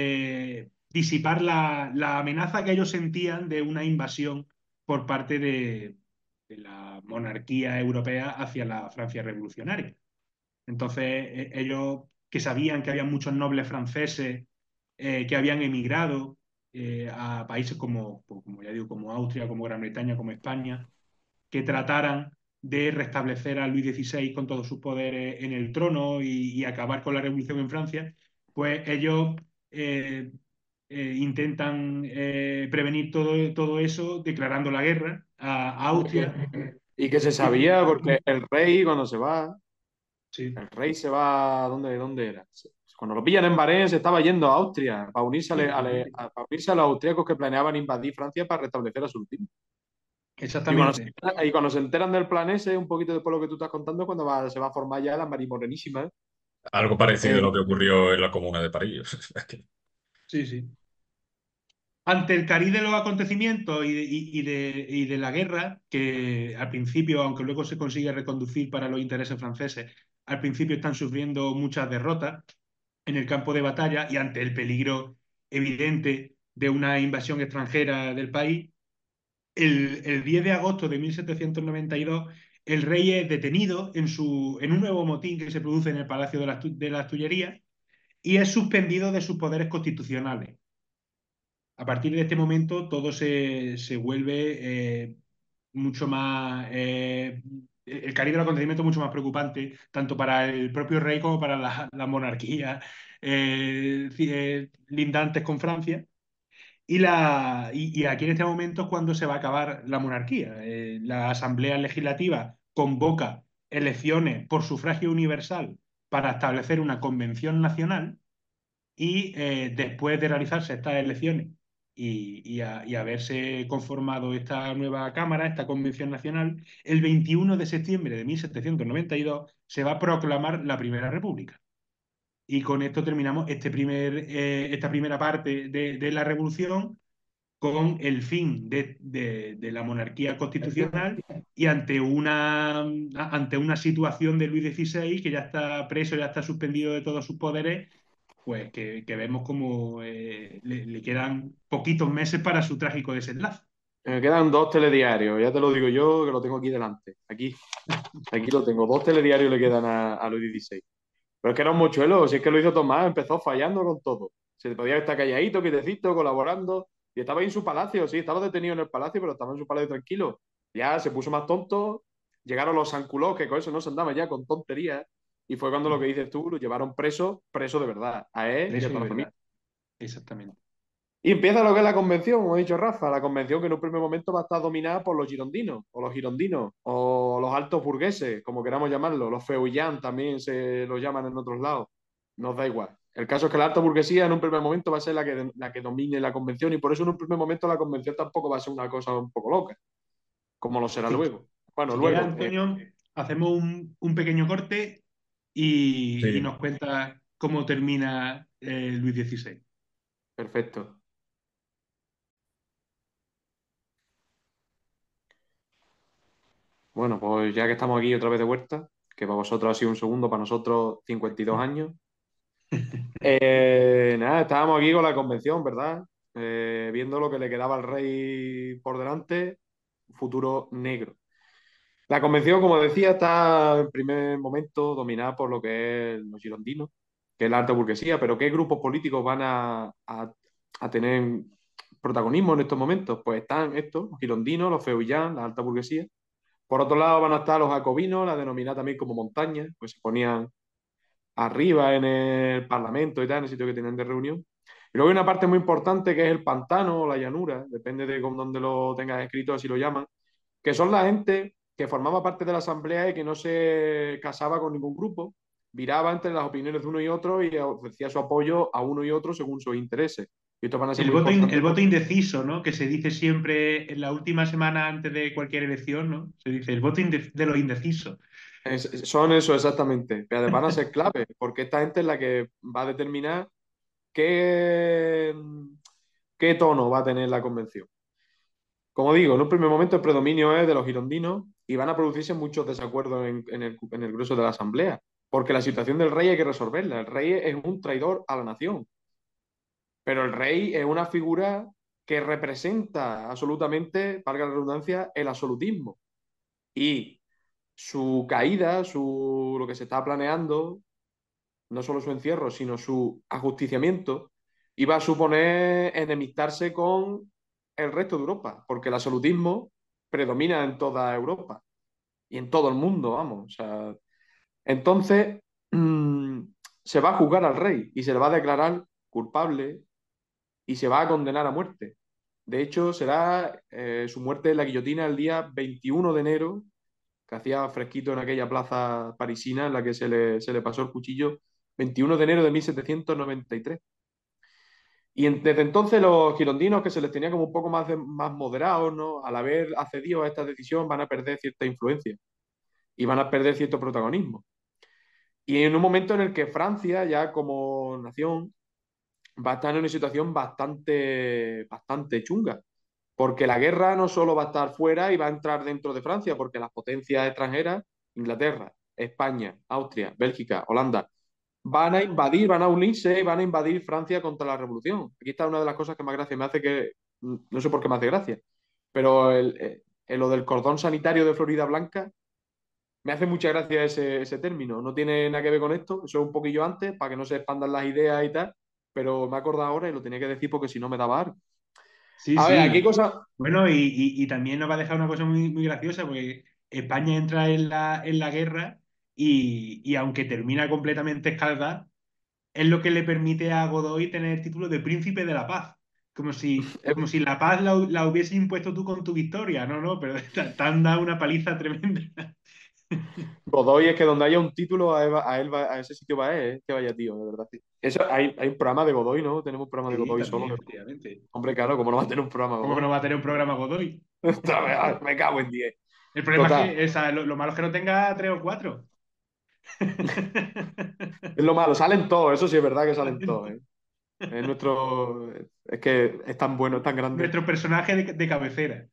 disipar la amenaza que ellos sentían de una invasión por parte de la monarquía europea hacia la Francia revolucionaria. Entonces, ellos que sabían que había muchos nobles franceses que habían emigrado a países como ya digo, como Austria, como Gran Bretaña, como España, que trataran de restablecer a Luis XVI con todos sus poderes en el trono y acabar con la revolución en Francia, pues ellos eh, intentan prevenir todo eso declarando la guerra a Austria. Y que se Y- sabía porque el rey cuando se va, sí, el rey se va, ¿dónde era? Cuando lo pillan en Bahrein se estaba yendo a Austria para unirse para unirse a los austríacos que planeaban invadir Francia para restablecer a su último. exactamente. Y cuando se enteran del plan ese, un poquito después de lo que tú estás contando, cuando se va a formar ya la Marimorenísima. Algo parecido a Eh, lo que ocurrió en la Comuna de París. Sí, sí. Ante el cariz de los acontecimientos y de la guerra, que al principio, aunque luego se consigue reconducir para los intereses franceses, al principio están sufriendo muchas derrotas en el campo de batalla y ante el peligro evidente de una invasión extranjera del país, el 10 de agosto de 1792 el rey es detenido en un nuevo motín que se produce en el Palacio de las Tullerías y es suspendido de sus poderes constitucionales. A partir de este momento todo se vuelve mucho más, el cariz del acontecimiento es mucho más preocupante, tanto para el propio rey como para la monarquía lindantes con Francia. Y aquí en este momento es cuando se va a acabar la monarquía. La Asamblea Legislativa convoca elecciones por sufragio universal para establecer una convención nacional y después de realizarse estas elecciones y haberse conformado esta nueva Cámara, esta Convención Nacional, el 21 de septiembre de 1792 se va a proclamar la Primera República. Y con esto terminamos esta primera parte de la Revolución con el fin de la monarquía constitucional y ante una situación de Luis XVI, que ya está preso, ya está suspendido de todos sus poderes, pues que vemos como le quedan poquitos meses para su trágico desenlace. Me quedan dos telediarios, ya te lo digo yo, que lo tengo aquí delante. Aquí lo tengo. Dos telediarios le quedan a Luis XVI. Pero es que era un mochuelo, si es que lo hizo Tomás, empezó fallando con todo. Se podía estar calladito, quietecito, colaborando. Y estaba ahí en su palacio, sí, estaba detenido en el palacio, pero estaba en su palacio tranquilo. Ya se puso más tonto, llegaron los Sanculós, que con eso no se andaba ya, con tonterías. Y fue cuando lo que dices tú, lo llevaron preso, preso de verdad, a él y a Preso toda de la familia. verdad, exactamente. Y empieza lo que es la convención, como ha dicho Rafa, la convención que en un primer momento va a estar dominada por los girondinos, o los girondinos, o los altos burgueses, como queramos llamarlo, los feuillants también se los llaman en otros lados, nos da igual. El caso es que la alta burguesía en un primer momento va a ser la que domine la convención y por eso en un primer momento la convención tampoco va a ser una cosa un poco loca, como lo será Si, luego. Bueno, si quieres, luego, Antonio, hacemos un pequeño corte y Sí, nos cuenta cómo termina Luis XVI. perfecto. Bueno, pues ya que estamos aquí otra vez de vuelta, que para vosotros ha sido un segundo, para nosotros 52 años. Nada, estábamos aquí con la convención, ¿verdad? Viendo lo que le quedaba al rey por delante, futuro negro. La convención, como decía, está en primer momento dominada por lo que es los girondinos, que es la alta burguesía, pero ¿qué grupos políticos van a tener protagonismo en estos momentos? Pues están estos, los girondinos, los feuillants, la alta burguesía. Por otro lado van a estar los jacobinos, la denominada también como montaña, pues se ponían arriba en el Parlamento y tal, en el sitio que tienen de reunión. Y luego hay una parte muy importante que es el pantano o la llanura, depende de con dónde lo tengas escrito, así lo llaman, que son la gente que formaba parte de la asamblea y que no se casaba con ningún grupo, viraba entre las opiniones de uno y otro y ofrecía su apoyo a uno y otro según sus intereses. Y estos van a ser muy El importantes voto porque indeciso, ¿no? Que se dice siempre en la última semana antes de cualquier elección, ¿no? Se dice el voto de los indecisos. son eso exactamente. Pero van a ser claves porque esta gente es la que va a determinar qué, qué tono va a tener la convención. Como digo, en un primer momento el predominio es de los girondinos y van a producirse muchos desacuerdos en el grueso de la asamblea, porque la situación del rey hay que resolverla. El rey es un traidor a la nación, pero el rey es una figura que representa absolutamente, valga la redundancia, el absolutismo. Y su caída, lo que se está planeando, no solo su encierro, sino su ajusticiamiento, iba a suponer enemistarse con el resto de Europa, porque el absolutismo predomina en toda Europa y en todo el mundo, vamos. O sea, entonces, mmm, se va a juzgar al rey y se le va a declarar culpable y se va a condenar a muerte. De hecho, será su muerte en la guillotina el día 21 de enero, que hacía fresquito en aquella plaza parisina en la que se le pasó el cuchillo, 21 de enero de 1793. Desde entonces los girondinos, que se les tenía como un poco más moderados, ¿no? Al haber accedido a esta decisión, van a perder cierta influencia y van a perder cierto protagonismo. Y en un momento en el que Francia, ya como nación, va a estar en una situación bastante, bastante chunga, porque la guerra no solo va a estar fuera y va a entrar dentro de Francia, porque las potencias extranjeras, Inglaterra, España, Austria, Bélgica, Holanda, van a invadir, van a unirse y van a invadir Francia contra la revolución. Aquí está una de las cosas que más gracia me hace que, no sé por qué me hace gracia, pero lo del cordón sanitario de Florida Blanca, me hace mucha gracia ese término. No tiene nada que ver con esto, eso es un poquillo antes, para que no se expandan las ideas y tal, pero me he acordado ahora y lo tenía que decir porque si no me daba algo. Sí, A ver, aquí sí. cosa. Bueno, y también nos va a dejar una cosa muy graciosa, porque España entra en la guerra y aunque termina completamente escaldada, es lo que le permite a Godoy tener el título de Príncipe de la Paz. Como si la paz la hubiese impuesto tú con tu victoria. No, no, pero te han dado una paliza tremenda. Godoy es que donde haya un título, a ese sitio va a él, que vaya tío, de verdad. Sí. Hay un programa de Godoy, ¿no? Tenemos un programa de Sí, Godoy solo. también, efectivamente. Hombre, claro, ¿cómo no va a tener un programa de ¿Cómo Godoy? no va a tener un programa Godoy? Me cago en 10. El problema es Total, que lo malo es que no tenga tres o cuatro. es lo malo, salen todos, eso sí es verdad que salen todos, ¿eh? Es que es tan bueno, es tan grande. Nuestro personaje de cabecera.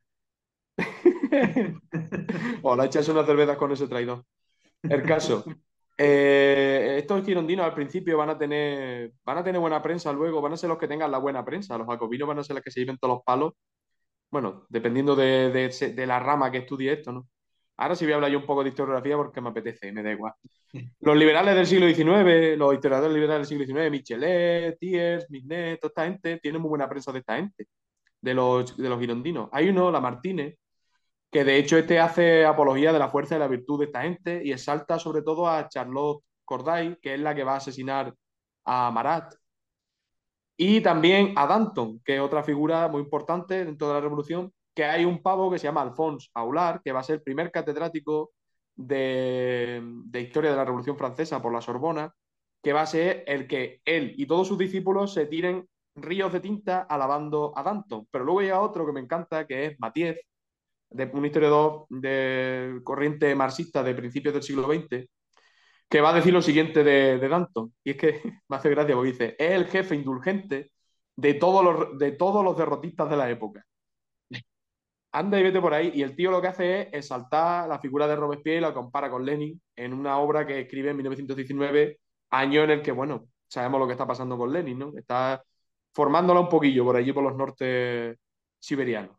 Hola, echarse unas cervezas con ese traidor. El caso. Estos girondinos al principio van a tener buena prensa luego, van a ser los que tengan la buena prensa. Los jacobinos van a ser los que se lleven todos los palos. Bueno, dependiendo de la rama que estudie esto, ¿no? Ahora sí voy a hablar yo un poco de historiografía porque me apetece, me da igual. Los liberales del siglo XIX, los historiadores liberales del siglo XIX, Michelet, Thiers, Misnet, toda esta gente, tienen muy buena prensa de esta gente, de los girondinos. Hay uno, Lamartine, que de hecho este hace apología de la fuerza y la virtud de esta gente y exalta sobre todo a Charlotte Corday, que es la que va a asesinar a Marat. Y también a Danton, que es otra figura muy importante dentro de la revolución, que hay un pavo que se llama Alphonse Aulard, que va a ser el primer catedrático de historia de la Revolución Francesa por la Sorbona, que va a ser el que él y todos sus discípulos se tiren ríos de tinta alabando a Danton. Pero luego llega otro que me encanta, que es Mathiez, un historiador de corriente marxista de principios del siglo XX, que va a decir lo siguiente de Danton. Y es que me hace gracia porque dice, es el jefe indulgente de todos los derrotistas de la época. Anda y vete por ahí. Y el tío lo que hace es exaltar la figura de Robespierre y la compara con Lenin en una obra que escribe en 1919, año en el que, bueno, sabemos lo que está pasando con Lenin, ¿no? Está formándola un poquillo por allí, por los nortes siberianos.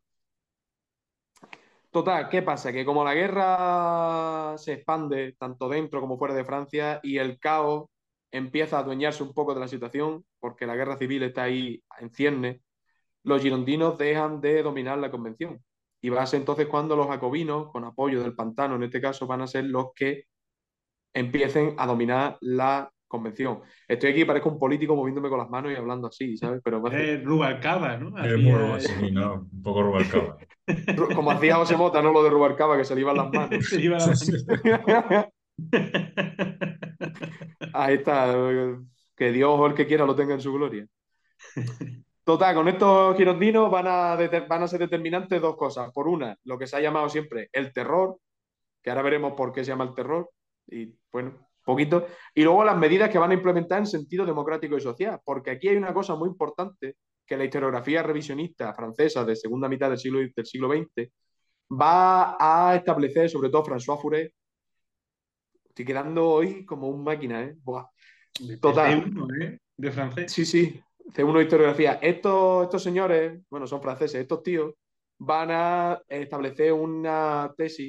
Total, ¿qué pasa? Que como la guerra se expande tanto dentro como fuera de Francia y el caos empieza a adueñarse un poco de la situación, porque la guerra civil está ahí en ciernes, los girondinos dejan de dominar la convención. Y va a ser entonces cuando los jacobinos, con apoyo del pantano en este caso, van a ser los que empiecen a dominar la convención. Estoy aquí, parezco un político moviéndome con las manos y hablando así, ¿sabes? Pero Rubalcaba, ¿no? Es muy Hacía... sí, ¿no? Un poco Rubalcaba. como hacía José Mota, ¿no? Lo de Rubalcaba, que se le iban las manos. Se iba la mano. Ahí está. Que Dios o el que quiera lo tenga en su gloria. Total, con estos girondinos van a ser determinantes dos cosas. Por una, lo que se ha llamado siempre el terror, que ahora veremos por qué se llama el terror, y bueno, poquito. Y luego las medidas que van a implementar en sentido democrático y social, porque aquí hay una cosa muy importante que la historiografía revisionista francesa de segunda mitad del siglo XX va a establecer, sobre todo François Furet. Estoy quedando hoy como un máquina, ¿eh? Buah. De Total. C1, ¿eh? De francés. Sí, sí. C1 de historiografía. Estos señores, bueno, son franceses, estos tíos, van a establecer una tesis,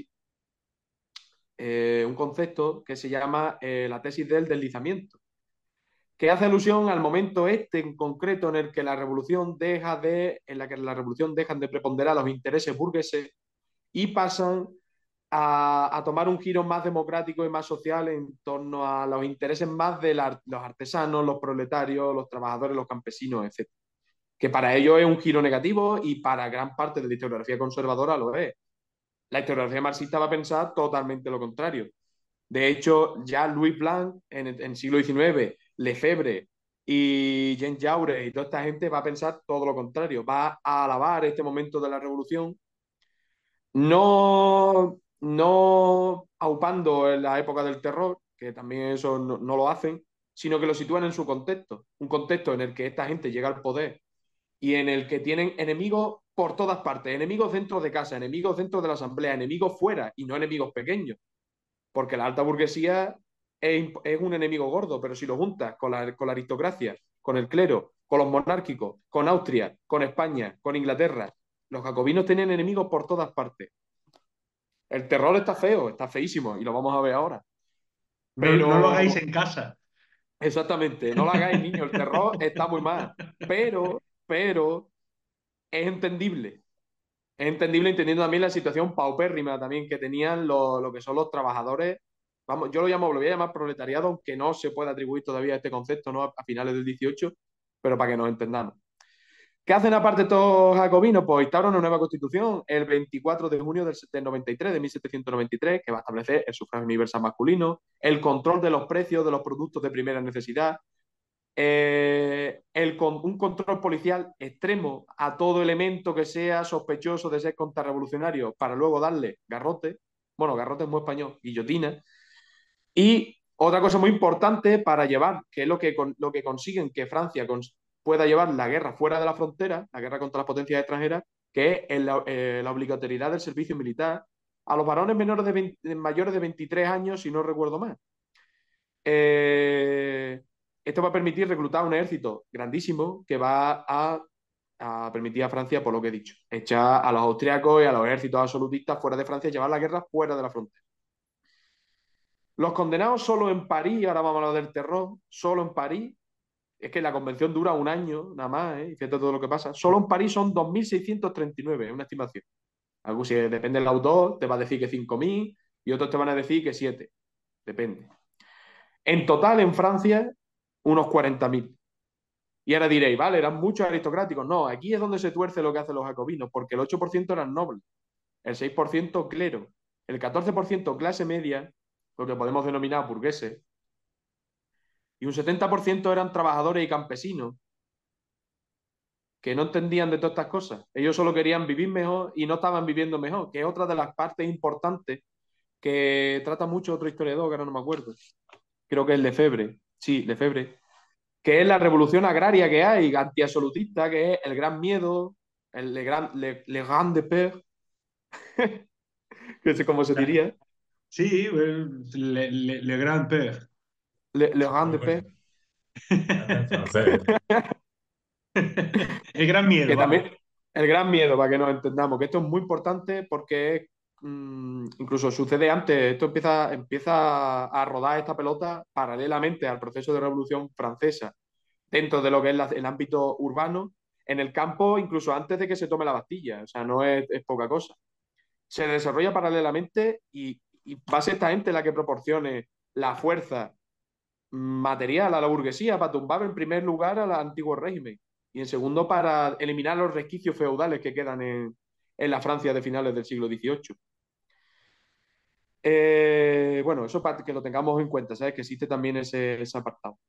un concepto que se llama la tesis del deslizamiento, que hace alusión al momento este en concreto en el que en la que la revolución dejan de preponderar los intereses burgueses y pasan a tomar un giro más democrático y más social en torno a los intereses más de los artesanos, los proletarios, los trabajadores, los campesinos, etc. Que para ellos es un giro negativo y para gran parte de la historiografía conservadora lo es. La historiografía marxista va a pensar totalmente lo contrario. De hecho, ya Louis Blanc en el siglo XIX, Lefebvre y Jean Jaurès y toda esta gente va a pensar todo lo contrario. Va a alabar este momento de la revolución, no aupando en la época del terror, que también eso no lo hacen, sino que lo sitúan en su contexto. Un contexto en el que esta gente llega al poder y en el que tienen enemigos por todas partes, enemigos dentro de casa, enemigos dentro de la asamblea, enemigos fuera y no enemigos pequeños, porque la alta burguesía es un enemigo gordo, pero si lo juntas con la aristocracia, con el clero, con los monárquicos, con Austria, con España, con Inglaterra, los jacobinos tienen enemigos por todas partes. El terror está feo, está feísimo y lo vamos a ver ahora. No, no lo hagáis Pero, en casa. exactamente, no lo hagáis, niño, el terror está muy mal, pero es entendible. Es entendible entendiendo también la situación paupérrima también que tenían lo que son los trabajadores. Vamos, yo lo voy a llamar proletariado, aunque no se puede atribuir todavía este concepto, ¿no? A finales del 18, pero para que nos entendamos. ¿Qué hacen aparte estos jacobinos? Pues instauran una nueva constitución el 24 de junio del 93, de 1793, que va a establecer el sufragio universal masculino, el control de los precios de los productos de primera necesidad, un control policial extremo a todo elemento que sea sospechoso de ser contrarrevolucionario para luego darle garrote. Bueno, garrote es muy español, guillotina. Y otra cosa muy importante para llevar, que es lo que consiguen que Francia pueda llevar la guerra fuera de la frontera, la guerra contra las potencias extranjeras, que es la obligatoriedad del servicio militar a los varones mayores de 23 años, si no recuerdo mal. Esto va a permitir reclutar un ejército grandísimo que va a permitir a Francia, por lo que he dicho, echar a los austriacos y a los ejércitos absolutistas fuera de Francia y llevar la guerra fuera de la frontera. Los condenados solo en París, ahora vamos a hablar del terror, solo en París, es que la convención dura un año nada más, y fíjate todo lo que pasa, solo en París son 2.639, es una estimación. Algo si depende del autor, te va a decir que 5.000 y otros te van a decir que 7, depende. En total, en Francia, unos 40.000. Y ahora diréis, vale, eran muchos aristocráticos. No, aquí es donde se tuerce lo que hacen los jacobinos, porque el 8% eran nobles, el 6% clero, el 14% clase media, lo que podemos denominar burgueses, y un 70% eran trabajadores y campesinos, que no entendían de todas estas cosas. Ellos solo querían vivir mejor y no estaban viviendo mejor, que es otra de las partes importantes que trata mucho otro historiador, que ahora no me acuerdo. Creo que es Lefebvre. Sí, Lefebvre. Que es la revolución agraria que hay, antiabsolutista, que es el gran miedo, le grand de peur, que sé cómo se diría, Sí, le Grand Père. le grand Muy de peur, bueno. Hasta en francés. El gran miedo, que vamos. también el gran miedo, para que nos entendamos, que esto es muy importante porque incluso sucede antes, esto empieza a rodar esta pelota paralelamente al proceso de Revolución Francesa, dentro de lo que es el ámbito urbano, en el campo, incluso antes de que se tome la Bastilla, o sea, no es poca cosa. Se desarrolla paralelamente y va a ser esta gente la que proporcione la fuerza material a la burguesía para tumbar en primer lugar al antiguo régimen y en segundo para eliminar los resquicios feudales que quedan en la Francia de finales del siglo XVIII. Bueno, eso para que lo tengamos en cuenta, ¿sabes? Que existe también ese apartado.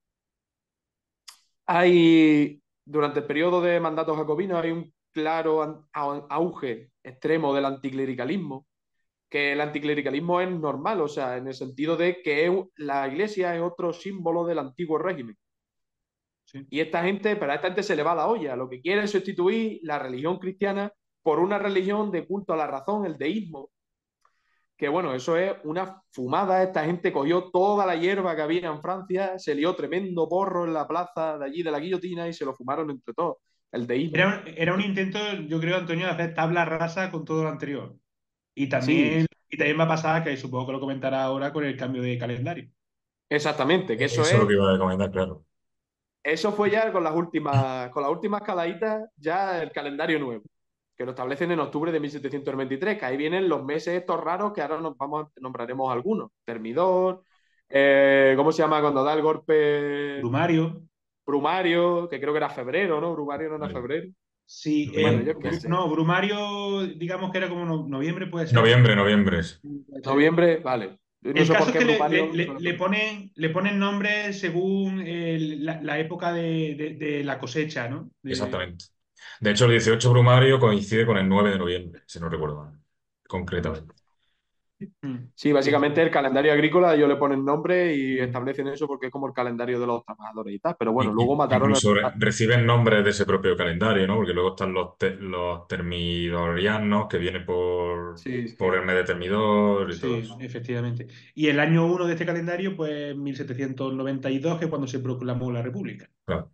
Durante el periodo de mandato jacobino hay un claro auge extremo del anticlericalismo, que el anticlericalismo es normal, o sea, en el sentido de que la iglesia es otro símbolo del antiguo régimen. Sí. Y para esta gente se le va la olla. Lo que quiere es sustituir la religión cristiana por una religión de culto a la razón, el deísmo. Que bueno, eso es una fumada. Esta gente cogió toda la hierba que había en Francia, se lió tremendo porro en la plaza de allí de la guillotina y se lo fumaron entre todos. El deísmo. Era un intento, yo creo, Antonio, de hacer tabla rasa con todo lo anterior. Sí, Y también va a pasar, que supongo que lo comentará ahora con el cambio de calendario. exactamente, que Eso es lo que iba a comentar, claro. eso fue ya con las últimas caladitas, ya el calendario nuevo, que lo establecen en octubre de 1793, que ahí vienen los meses estos raros que ahora nombraremos algunos. Termidor, ¿cómo se llama cuando da el golpe? Brumario, Brumario, que creo que era febrero, ¿no? Brumario no era Vale. febrero. sí, Bueno, yo qué sé. no, Brumario, digamos que era como noviembre, puede ser. Noviembre, noviembre. Puede ser. Noviembre, vale. No El sé por caso es qué que Brumario me suena. le ponen nombres según la época de la cosecha, ¿no? Exactamente. De hecho, el 18 Brumario coincide con el 9 de noviembre, si no recuerdo mal, concretamente. Mm, Sí, básicamente el calendario agrícola ellos le ponen nombre y mm. establecen eso porque es como el calendario de los trabajadores y tal. Pero bueno, luego mataron Incluso reciben nombres de ese propio calendario, ¿no? Porque luego están los termidorianos, que viene Sí, por sí. el mes de termidor y todo Sí, eso. efectivamente. Y el año uno de este calendario, pues 1792, que es cuando se proclamó la República. Claro.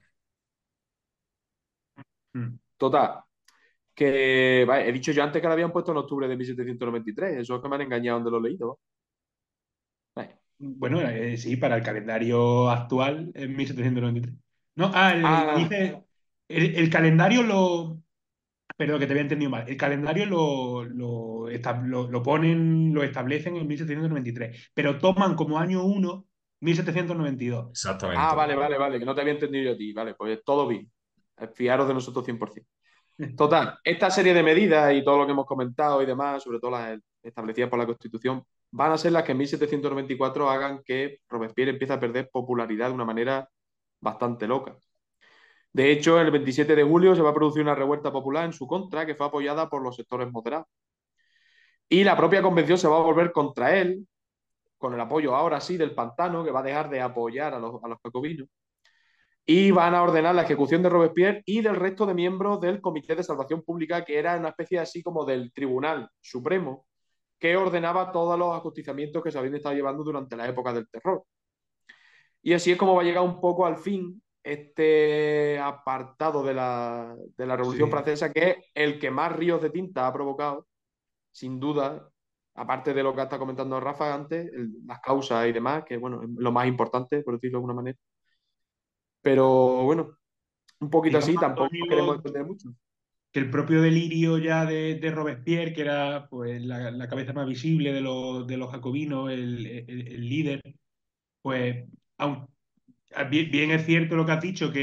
Mm. Total, que vale, he dicho yo antes que lo habían puesto en octubre de 1793. Eso es que me han engañado donde lo he leído. Vale. Bueno, sí, para el calendario actual en 1793. No, Ah, dice, el calendario perdón, que te había entendido mal. El calendario lo ponen, lo establecen en 1793, pero toman como año uno 1792. Exactamente. vale, vale, vale, que no te había entendido yo a ti. Vale, pues todo bien. Fiaros de nosotros 100%. Total, esta serie de medidas y todo lo que hemos comentado y demás, sobre todo las establecidas por la Constitución, van a ser las que en 1794 hagan que Robespierre empiece a perder popularidad de una manera bastante loca. De hecho, el 27 de julio se va a producir una revuelta popular en su contra que fue apoyada por los sectores moderados. Y la propia convención se va a volver contra él, con el apoyo ahora sí del Pantano, que va a dejar de apoyar a los jacobinos. Y van a ordenar la ejecución de Robespierre y del resto de miembros del Comité de Salvación Pública, que era una especie así como del Tribunal Supremo, que ordenaba todos los ajusticiamientos que se habían estado llevando durante la época del terror. Y así es como va a llegar un poco al fin este apartado de la Revolución Sí. Francesa, que es el que más ríos de tinta ha provocado, sin duda, aparte de lo que está comentando Rafa antes, las causas y demás, que bueno, es lo más importante, por decirlo de alguna manera. Pero bueno, un poquito Digamos, así, tampoco queremos Antonio, entender mucho. que el propio delirio ya de Robespierre, que era pues la cabeza más visible de los jacobinos, el líder, pues bien es cierto lo que has dicho,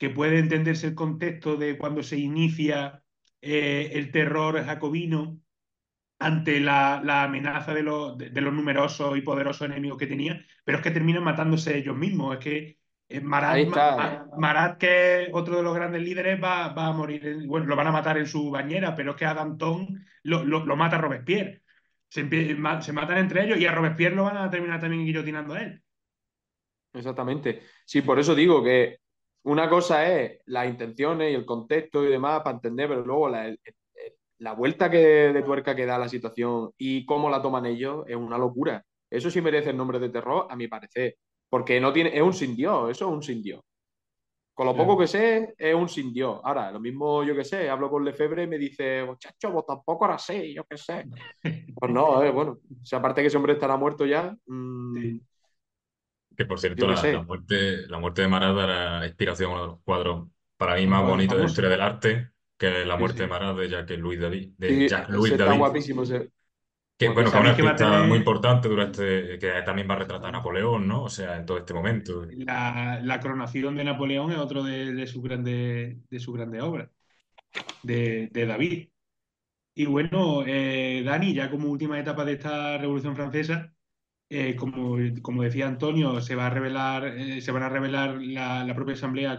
que puede entenderse el contexto de cuando se inicia el terror jacobino ante la amenaza de los numerosos y poderosos enemigos que tenía, pero es que terminan matándose ellos mismos. Es que Ahí está. Marat, que es otro de los grandes líderes, va a morir, bueno, lo van a matar en su bañera, pero es que a Danton lo mata Robespierre. Se matan entre ellos y a Robespierre lo van a terminar también guillotinando a él. Exactamente. Sí, por eso digo que una cosa es las intenciones y el contexto y demás para entender, pero luego la vuelta de tuerca que da la situación y cómo la toman ellos es una locura. Eso sí merece el nombre de terror, a mi parecer. Porque no tiene, es un sin Dios, eso es un sin Dios. Con lo poco Claro. que sé, es un sin Dios. Ahora, lo mismo, yo que sé, hablo con Lefebvre y me dice, muchacho, vos tampoco era así, yo qué sé. Pues no, bueno. O sea, aparte que ese hombre estará muerto ya, Sí. Que por yo cierto, qué la sé. muerte, la muerte de Marat era inspiración a uno de los cuadros para mí Un más cuadro bonitos de la famoso. historia del arte, que es La Sí, muerte de sí. Marat de Jacques-Louis David, de Sí, Jacques-Louis ese está David, guapísimo, ese. que bueno, que es Guapísimo. un Sabéis que va a artista muy tener importante durante, que también va a retratar a Napoleón, ¿no? O sea, en todo este momento. la coronación de Napoleón, es otro de sus grandes obras, de David. Y bueno, Dani, ya como última etapa de esta Revolución Francesa, como decía Antonio, se van a rebelar la propia Asamblea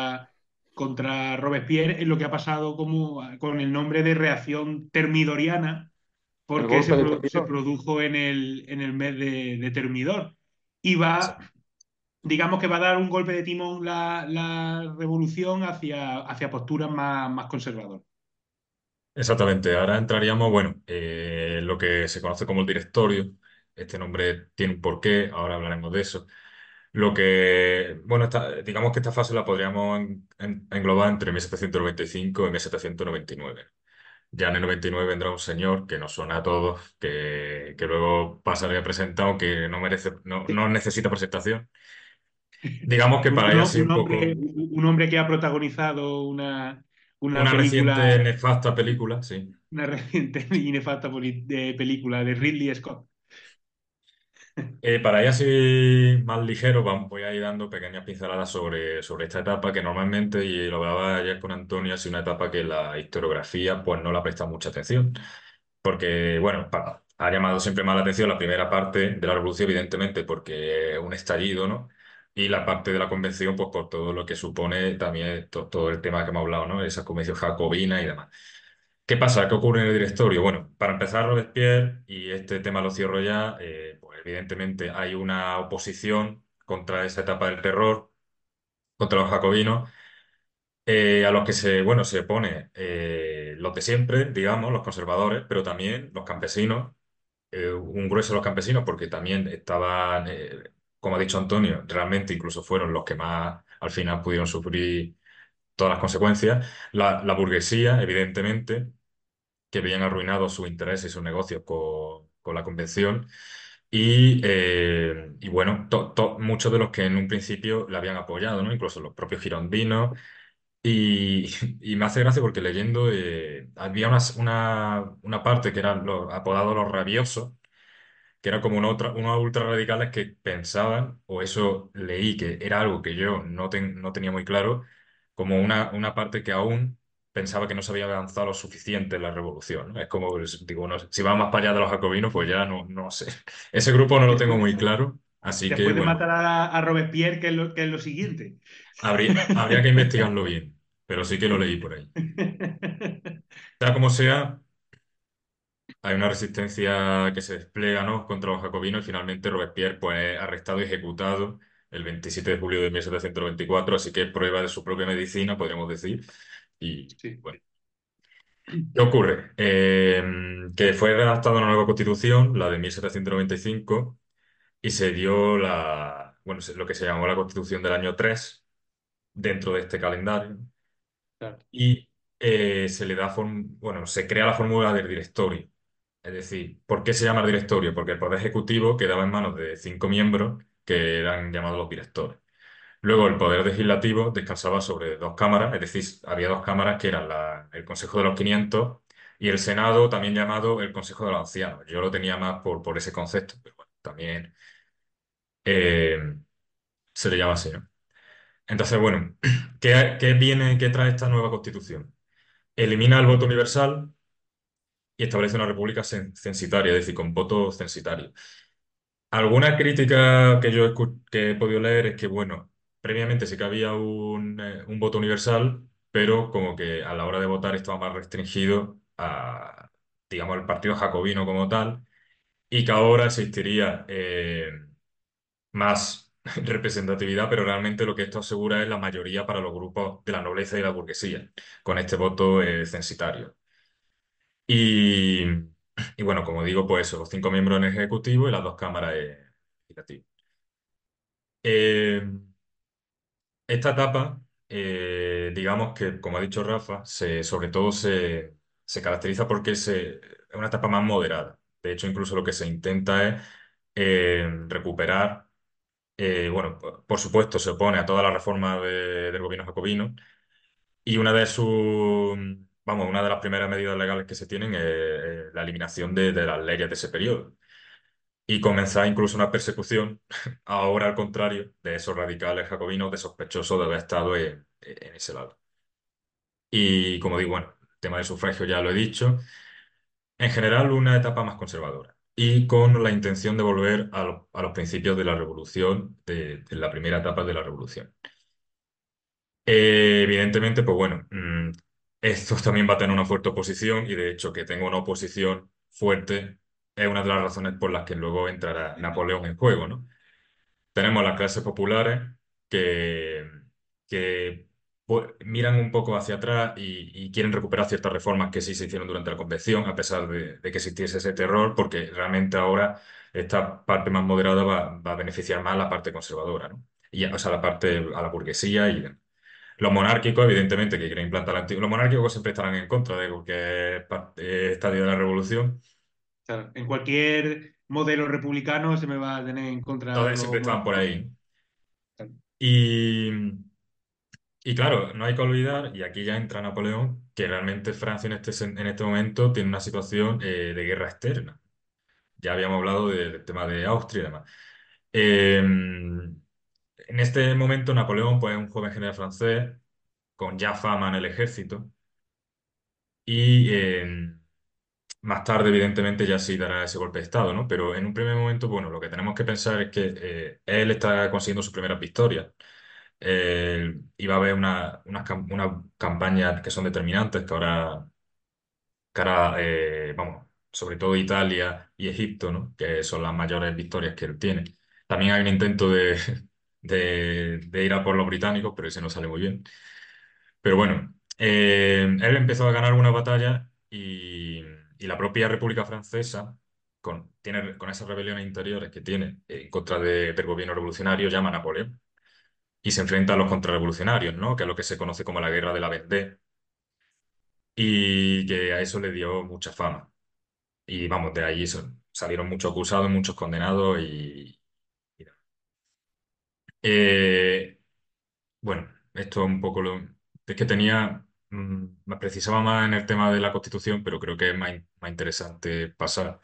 contra Robespierre, en lo que ha pasado con el nombre de reacción termidoriana, El porque golpe de se Termidor. produjo en el mes de Termidor. Y digamos que va a dar un golpe de timón la revolución hacia posturas más conservadoras. Exactamente, ahora entraríamos, bueno, en lo que se conoce como el directorio. Este nombre tiene un porqué, ahora hablaremos de eso. Lo que, bueno, digamos que esta fase la podríamos englobar entre 1795 y 1799. Ya en el 99 vendrá un señor que nos suena a todos, que luego pasaré presentado, que no merece, no necesita presentación. Digamos que para ir así un poco, Un hombre que ha protagonizado una una reciente película, nefasta película, sí. una reciente y nefasta película de Ridley Scott. Para ir así más ligero, voy a ir dando pequeñas pinceladas sobre esta etapa que normalmente, y lo hablaba ayer con Antonio, es una etapa que la historiografía pues no la presta mucha atención. Porque, bueno, ha llamado siempre más la atención la primera parte de la revolución, evidentemente, porque es un estallido, ¿no? Y la parte de la convención, pues por todo lo que supone también todo el tema que hemos hablado, ¿no? Esa convención jacobina y demás. ¿Qué pasa? ¿Qué ocurre en el directorio? Bueno, para empezar, Robespierre, y este tema lo cierro ya, pues evidentemente hay una oposición contra esa etapa del terror, contra los jacobinos, a los que bueno, se opone los de siempre, digamos, los conservadores, pero también los campesinos, un grueso de los campesinos, porque también estaban, como ha dicho Antonio, realmente incluso fueron los que más al final pudieron sufrir todas las consecuencias. La burguesía, evidentemente, que veían arruinados sus intereses y sus negocios con la convención. Y bueno, muchos de los que en un principio la habían apoyado, ¿no? Incluso los propios girondinos. Y, y me hace gracia porque leyendo había una parte que eran los apodados los rabiosos, que era como unos ultra radicales que pensaban, o eso leí que era algo que yo no tenía muy claro, como una parte que aún pensaba que no se había avanzado lo suficiente en la revolución, ¿no? Es como, pues, digo, si va más para allá de los jacobinos, pues ya no sé. Ese grupo no lo tengo Después, muy claro, así que después de bueno, matar a Robespierre, que es lo siguiente. habría que investigarlo bien, pero sí que lo leí por ahí. Sea como sea. Hay una resistencia que se despliega, ¿no?, contra los jacobinos y finalmente Robespierre pues, es arrestado y ejecutado el 27 de julio de 1724, así que es prueba de su propia medicina, podríamos decir. Y Sí, bueno, ¿qué ocurre? Que fue redactada una nueva constitución, la de 1795, y se dio bueno, lo que se llamó la Constitución del año 3 dentro de este calendario. claro. Y se le da bueno, se crea la fórmula del directorio. Es decir, ¿por qué se llama directorio? Porque el poder ejecutivo quedaba en manos de 5 miembros que eran llamados los directores. Luego el poder legislativo descansaba sobre 2 cámaras, es decir, había 2 cámaras que eran el Consejo de los 500 y el Senado, también llamado el Consejo de los Ancianos. Yo lo tenía más por ese concepto, pero bueno, también eh, se le llama así, ¿no? Entonces, bueno, qué trae esta nueva constitución? Elimina el voto universal y establece una república censitaria, es decir, con voto censitario. Alguna crítica que que he podido leer es que, bueno, previamente sí que había un voto universal, pero como que a la hora de votar estaba más restringido a, digamos, al partido jacobino como tal, y que ahora existiría más representatividad, pero realmente lo que esto asegura es la mayoría para los grupos de la nobleza y la burguesía, con este voto censitario. Y, y bueno, como digo, pues eso, los 5 miembros en el ejecutivo y las 2 cámaras legislativas. Eh, esta etapa, digamos que, como ha dicho Rafa, sobre todo se caracteriza porque es una etapa más moderada. De hecho, incluso lo que se intenta es recuperar, bueno, por supuesto, se opone a toda la reforma del gobierno jacobino y una de las primeras medidas legales que se tienen es la eliminación de las leyes de ese periodo y comenzar incluso una persecución, ahora al contrario, de esos radicales jacobinos de sospechosos de haber estado en ese lado. Y como digo, bueno, el tema del sufragio ya lo he dicho. En general, una etapa más conservadora y con la intención de volver a los principios de la revolución, de la primera etapa de la revolución. Evidentemente, pues bueno, esto también va a tener una fuerte oposición y de hecho que tenga una oposición fuerte es una de las razones por las que luego entrará Napoleón en juego, ¿no? Tenemos las clases populares que, que miran un poco hacia atrás y quieren recuperar ciertas reformas que sí se hicieron durante la Convención, a pesar de que existiese ese terror, porque realmente ahora esta parte más moderada va a beneficiar más a la parte conservadora, ¿no? O sea, a la burguesía y los monárquicos, evidentemente, que quieren implantar la los monárquicos siempre estarán en contra de cualquier estadio de la revolución. Claro, en cualquier modelo republicano se me va a tener en contra Entonces siempre los estaban por monárquicos. ahí. Claro. Y, y claro, no hay que olvidar, y aquí ya entra Napoleón, que realmente Francia en este momento tiene una situación de guerra externa. Ya habíamos hablado del tema de Austria y demás. En este momento Napoleón pues, es un joven general francés con ya fama en el ejército y más tarde evidentemente ya sí dará ese golpe de Estado, ¿no? Pero en un primer momento, bueno, lo que tenemos que pensar es que él está consiguiendo sus primeras victorias. Iba a haber unas campañas que son determinantes, vamos, sobre todo Italia y Egipto, ¿no? Que son las mayores victorias que él tiene. También hay un intento de ir a por los británicos, pero ese no sale muy bien. Pero bueno, él empezó a ganar una batalla y la propia República Francesa, con esas rebeliones interiores que tiene en contra del gobierno revolucionario, llama a Napoleón y se enfrenta a los contrarrevolucionarios, ¿no? Que es lo que se conoce como la Guerra de la Vendée, y que a eso le dio mucha fama. Y vamos, de ahí salieron muchos acusados, muchos condenados y nada. Eh, bueno, esto es un poco lo... Es que me precisaba más en el tema de la Constitución, pero creo que es más interesante pasar.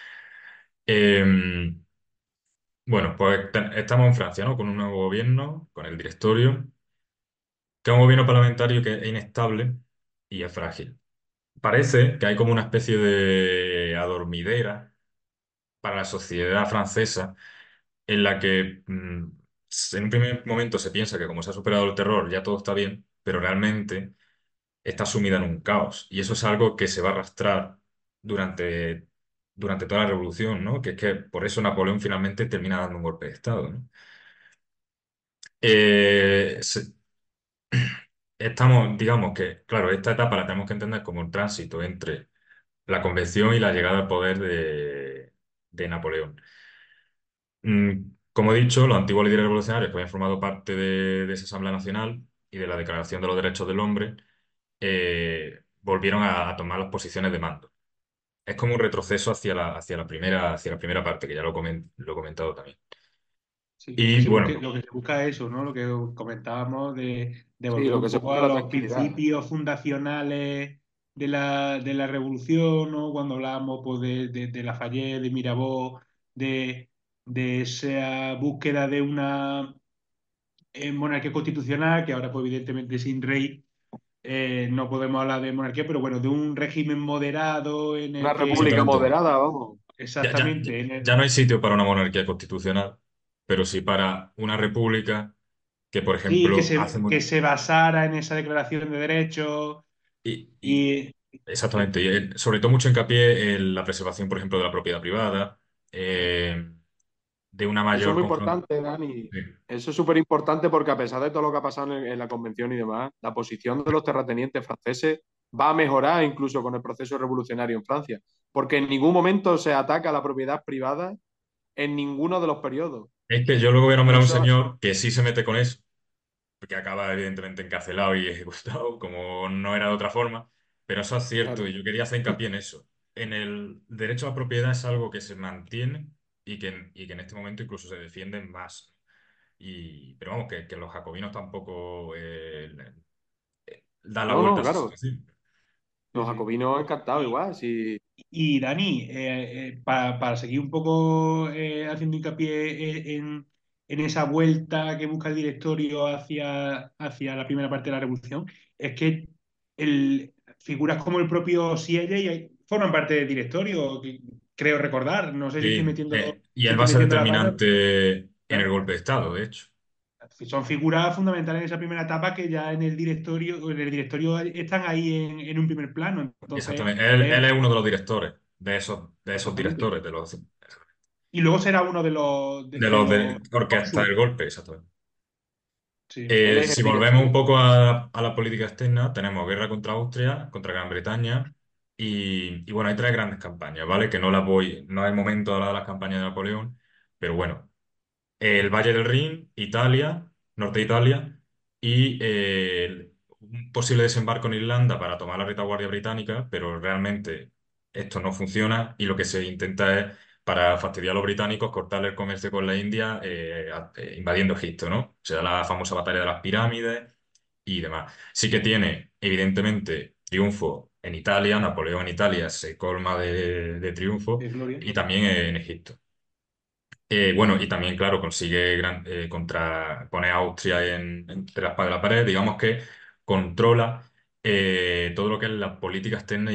Eh, bueno, pues estamos en Francia, ¿no? Con un nuevo gobierno, con el directorio, que es un gobierno parlamentario que es inestable y es frágil. Parece que hay como una especie de adormidera para la sociedad francesa en la que en un primer momento se piensa que como se ha superado el terror ya todo está bien, pero realmente está sumida en un caos. Y eso es algo que se va a arrastrar durante, durante toda la revolución, ¿no? Que es que por eso Napoleón finalmente termina dando un golpe de Estado, ¿no? Eh, se- digamos que, claro, esta etapa la tenemos que entender como un tránsito entre la convención y la llegada al poder de Napoleón. Como he dicho, los antiguos líderes revolucionarios que habían formado parte de esa Asamblea Nacional y de la Declaración de los Derechos del Hombre volvieron a tomar las posiciones de mando. Es como un retroceso hacia la primera parte, que ya lo he comentado también. Sí, Y bueno, lo que se busca es eso, ¿no? Lo que comentábamos de Sí, volver lo un que se poco busca a es la los tranquilidad. principios fundacionales de la revolución, ¿no? Cuando hablábamos pues, de Lafayette, de Mirabeau, de esa búsqueda en monarquía constitucional, que ahora pues evidentemente sin rey no podemos hablar de monarquía, pero bueno, de un régimen moderado en Una el república que Exactamente. moderada, vamos. Ya, ya, exactamente en ya el, no hay sitio para una monarquía constitucional, pero sí para una república que, por sí, ejemplo, hace que muy... se basara en esa declaración de derechos Y y sí, exactamente, y sobre todo mucho hincapié en la preservación, por ejemplo, de la propiedad privada, de una Eso es mayor muy confrontación. importante, Dani. Eso es súper importante porque a pesar de todo lo que ha pasado en la convención y demás, la posición de los terratenientes franceses va a mejorar incluso con el proceso revolucionario en Francia, porque en ningún momento se ataca a la propiedad privada en ninguno de los periodos. Es que yo luego voy a Y nombrar a un eso, señor que sí se mete con eso, que acaba evidentemente encarcelado y ejecutado, como no era de otra forma, pero eso es cierto y claro. yo quería hacer hincapié en eso. En el derecho a la propiedad es algo que se mantiene y que en este momento incluso se defiende más. Pero vamos, que los jacobinos tampoco dan la No, vuelta no, a esa claro. situación. sí, Los sí. jacobinos encantados Y, igual. Sí, y Dani, para seguir un poco haciendo hincapié en esa vuelta que busca el directorio hacia la primera parte de la revolución, es que figuras como el propio Sieyes forman parte del directorio, creo recordar. No sé si estoy Sí, metiendo, y si él va estoy a ser metiendo la pata. determinante en el Claro. golpe de Estado, de hecho. Son figuras fundamentales en esa primera etapa que ya en el directorio están ahí en un primer plano. Entonces, Exactamente. Él es uno de los directores, de esos exactamente. directores, Y luego será uno de los de de los los de orquesta del cónsules. golpe, exactamente. Sí. él es Si el volvemos un director. poco a la política externa, tenemos guerra contra Austria, contra Gran Bretaña y bueno, hay tres grandes campañas, ¿vale? Que no las voy, no es el momento de hablar de las campañas de Napoleón, pero bueno, el Valle del Rin, Italia, norte de Italia, y un posible desembarco en Irlanda para tomar la retaguardia británica, pero realmente esto no funciona y lo que se intenta es, para fastidiar a los británicos, cortarle el comercio con la India invadiendo Egipto, ¿no? O sea, la famosa batalla de las pirámides y demás. Sí que tiene, evidentemente, triunfo en Italia, Napoleón en Italia se colma de triunfo De Gloria. y también en Egipto. Bueno, y también, claro, consigue poner a Austria entre la espada y la pared. Digamos que controla todo lo que es la política externa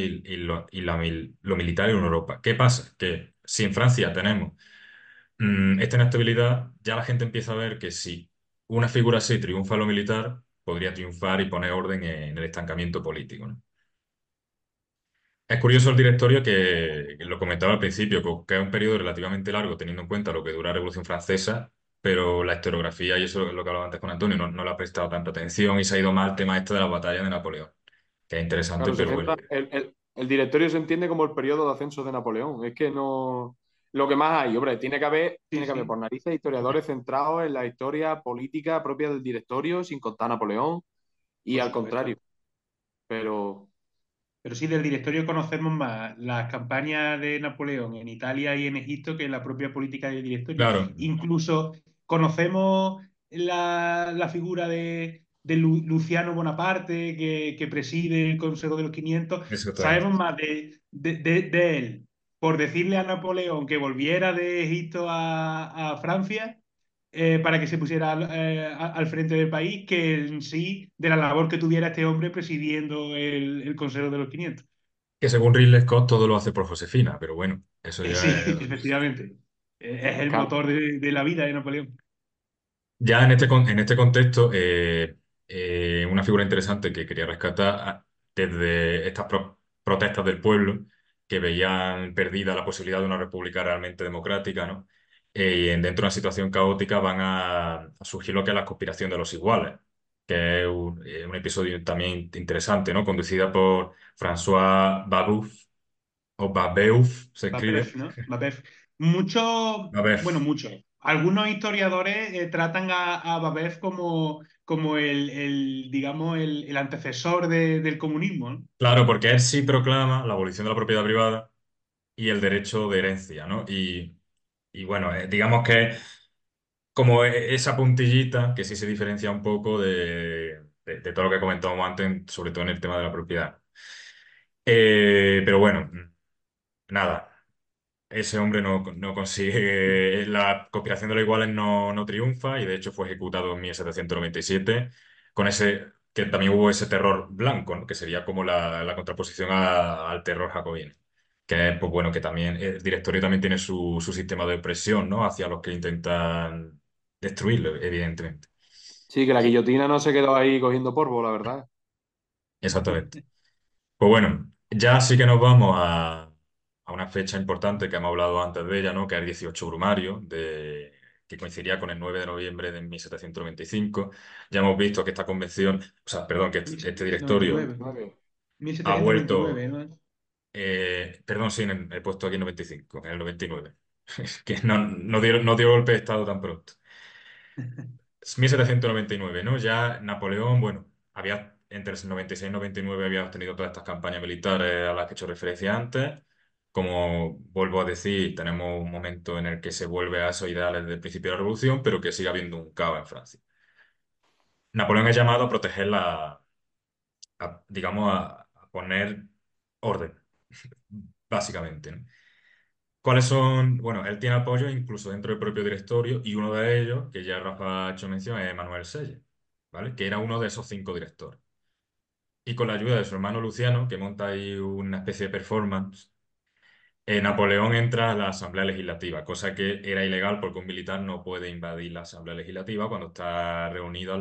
lo militar en Europa. ¿Qué pasa? Que si en Francia tenemos esta inestabilidad, ya la gente empieza a ver que si una figura así triunfa en lo militar, podría triunfar y poner orden en el estancamiento político, ¿no? Es curioso el directorio que lo comentaba al principio, que es un periodo relativamente largo teniendo en cuenta lo que dura la Revolución Francesa, pero la historiografía, y eso es lo que hablaba antes con Antonio, no le ha prestado tanta atención y se ha ido más al tema este de la batalla de Napoleón, que es interesante, Claro, se pero bueno, centra, el directorio se entiende como el periodo de ascenso de Napoleón. Es que no. Lo que más hay, hombre, Sí, tiene que haber sí. por narices historiadores centrados en la historia política propia del directorio, sin contar Napoleón, y Por al supuesto. contrario. Pero, Pero sí, del directorio conocemos más las campañas de Napoleón en Italia y en Egipto que la propia política del directorio. claro, Incluso conocemos la figura de Luciano Bonaparte, que preside el Consejo de los 500. exactamente. Sabemos más de él por decirle a Napoleón que volviera de Egipto a Francia para que se pusiera al frente del país, que en sí de la labor que tuviera este hombre presidiendo el Consejo de los 500. Que según Ridley Scott todo lo hace por Josefina, pero bueno, eso Sí, ya es... efectivamente. Es el claro, motor de la vida de Napoleón. Ya en este contexto, una figura interesante que quería rescatar desde estas protestas del pueblo que veían perdida la posibilidad de una república realmente democrática, ¿no? Y dentro de una situación caótica van a surgir lo que es la conspiración de los iguales, que es un episodio también interesante, ¿no? Conducida por François Babeuf, o Babeuf se escribe. Babeuf, ¿no? Babeuf. Mucho, bueno, Babeuf. mucho. Algunos historiadores tratan a Babeuf como digamos, el antecesor del comunismo, ¿no? Claro, porque él sí proclama la abolición de la propiedad privada y el derecho de herencia, ¿no? Y bueno, digamos que como esa puntillita que sí se diferencia un poco de todo lo que comentábamos antes, sobre todo en el tema de la propiedad. Pero bueno, nada. ese hombre no consigue, la conspiración de los iguales no triunfa y de hecho fue ejecutado en 1797 con ese, que también hubo ese terror blanco, ¿no? Que sería como la contraposición al terror jacobino. Que pues bueno, que también el directorio también tiene su sistema de opresión, ¿no? Hacia los que intentan destruirlo, evidentemente. Sí, que la guillotina no se quedó ahí cogiendo polvo, la verdad. Exactamente. Pues bueno, ya sí que nos vamos a una fecha importante que hemos hablado antes de ella, ¿no? Que es el 18 Brumario, que coincidiría con el 9 de noviembre de 1795. Ya hemos visto que esta convención, o sea, perdón, que este directorio 1799. Vale. ha 1799, vuelto, ¿no? perdón, sí, he puesto aquí en 95, en el 99. Es que no dio golpe de Estado tan pronto. 1799, ¿no? Ya Napoleón, bueno, había entre el 96 y 99 había tenido todas estas campañas militares a las que he hecho referencia antes. Como vuelvo a decir, tenemos un momento en el que se vuelve a esos ideales del principio de la revolución, pero que sigue habiendo un caos en Francia. Napoleón es llamado a proteger digamos, a poner orden, básicamente, ¿no? ¿Cuáles son? Bueno, él tiene apoyo incluso dentro del propio directorio y uno de ellos, que ya Rafa ha hecho mención, es Manuel Selle, ¿vale? Que era uno de esos 5 directores. Y con la ayuda de su hermano Luciano, que monta ahí una especie de performance, Napoleón entra a la Asamblea Legislativa, cosa que era ilegal porque un militar no puede invadir la Asamblea Legislativa cuando está reunidas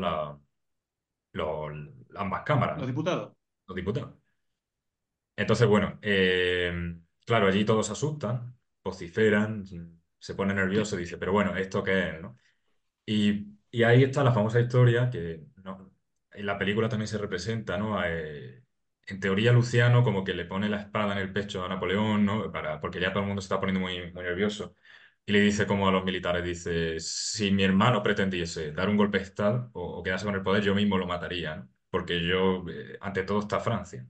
los- ambas cámaras, Los ¿no? diputados. Los diputados. Entonces, bueno, claro, allí todos se asustan, vociferan, se pone nervioso y dice, pero bueno, ¿esto qué es, no? Y ahí está la famosa historia que en la película también se representa, ¿no? En teoría, Luciano como que le pone la espada en el pecho a Napoleón, ¿no? Porque ya todo el mundo se está poniendo muy, muy nervioso. Y le dice como a los militares, dice, si mi hermano pretendiese dar un golpe de Estado o quedarse con el poder, yo mismo lo mataría, ¿no? Porque yo, ante todo, está Francia.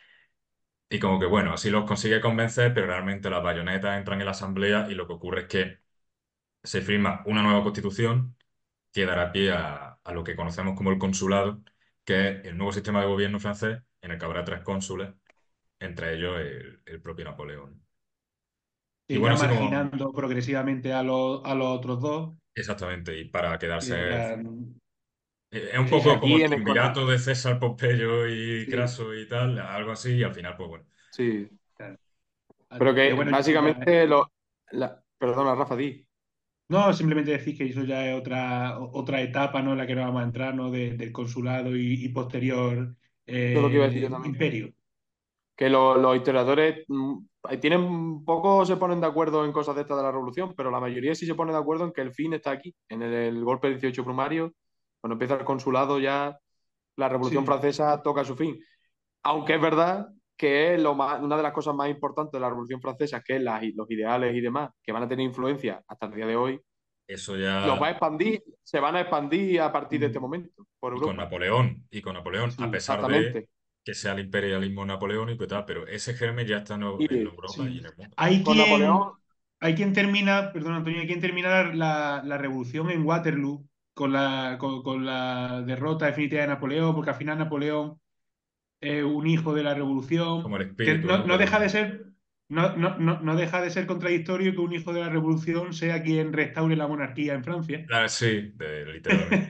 Y como que, bueno, así los consigue convencer, pero realmente las bayonetas entran en la asamblea y lo que ocurre es que se firma una nueva constitución que dará pie a lo que conocemos como el consulado, que es el nuevo sistema de gobierno francés en el que habrá 3 cónsules, entre ellos el propio Napoleón. Y Irá bueno, así como, marginando progresivamente a los otros dos, exactamente, y para y quedarse, dejarán. es un Sí, sí, poco como aquí el en triunvirato de César, Pompeyo y sí, Craso y tal, algo así, y al final, pues bueno. sí. Claro. Pero Pero que bueno, eso ya. básicamente Perdona, Rafa, di. No, simplemente decir que eso ya es otra etapa, ¿no? En la que nos vamos a entrar, ¿no? Del consulado y posterior Eso es lo que iba a decir yo también. imperio. Que los historiadores tienen un poco se ponen de acuerdo en cosas de esta de la revolución, pero la mayoría sí se pone de acuerdo en que el fin está aquí, en el golpe del 18 Brumario, cuando empieza el consulado ya la revolución Sí. francesa toca su fin. Aunque es verdad que es una de las cosas más importantes de la revolución francesa, que es los ideales y demás, que van a tener influencia hasta el día de hoy, Eso los va a ya, expandir, se van a expandir a partir de este Mm, momento por y con Europa. Napoleón, y con Napoleón, a sí. pesar de Exactamente. que sea el imperialismo napoleónico y tal, pero ese germen ya está en Y Europa y Sí. en el mundo. Hay con quien, Napoleón, hay quien termina, perdón, Antonio, hay quien termina la revolución en Waterloo con la derrota definitiva de Napoleón, porque al final Napoleón es un hijo de la Como revolución, el que espíritu, no, ¿no? no deja de ser, no deja de ser contradictorio que un hijo de la revolución sea quien restaure la monarquía en Francia. Sí, literalmente.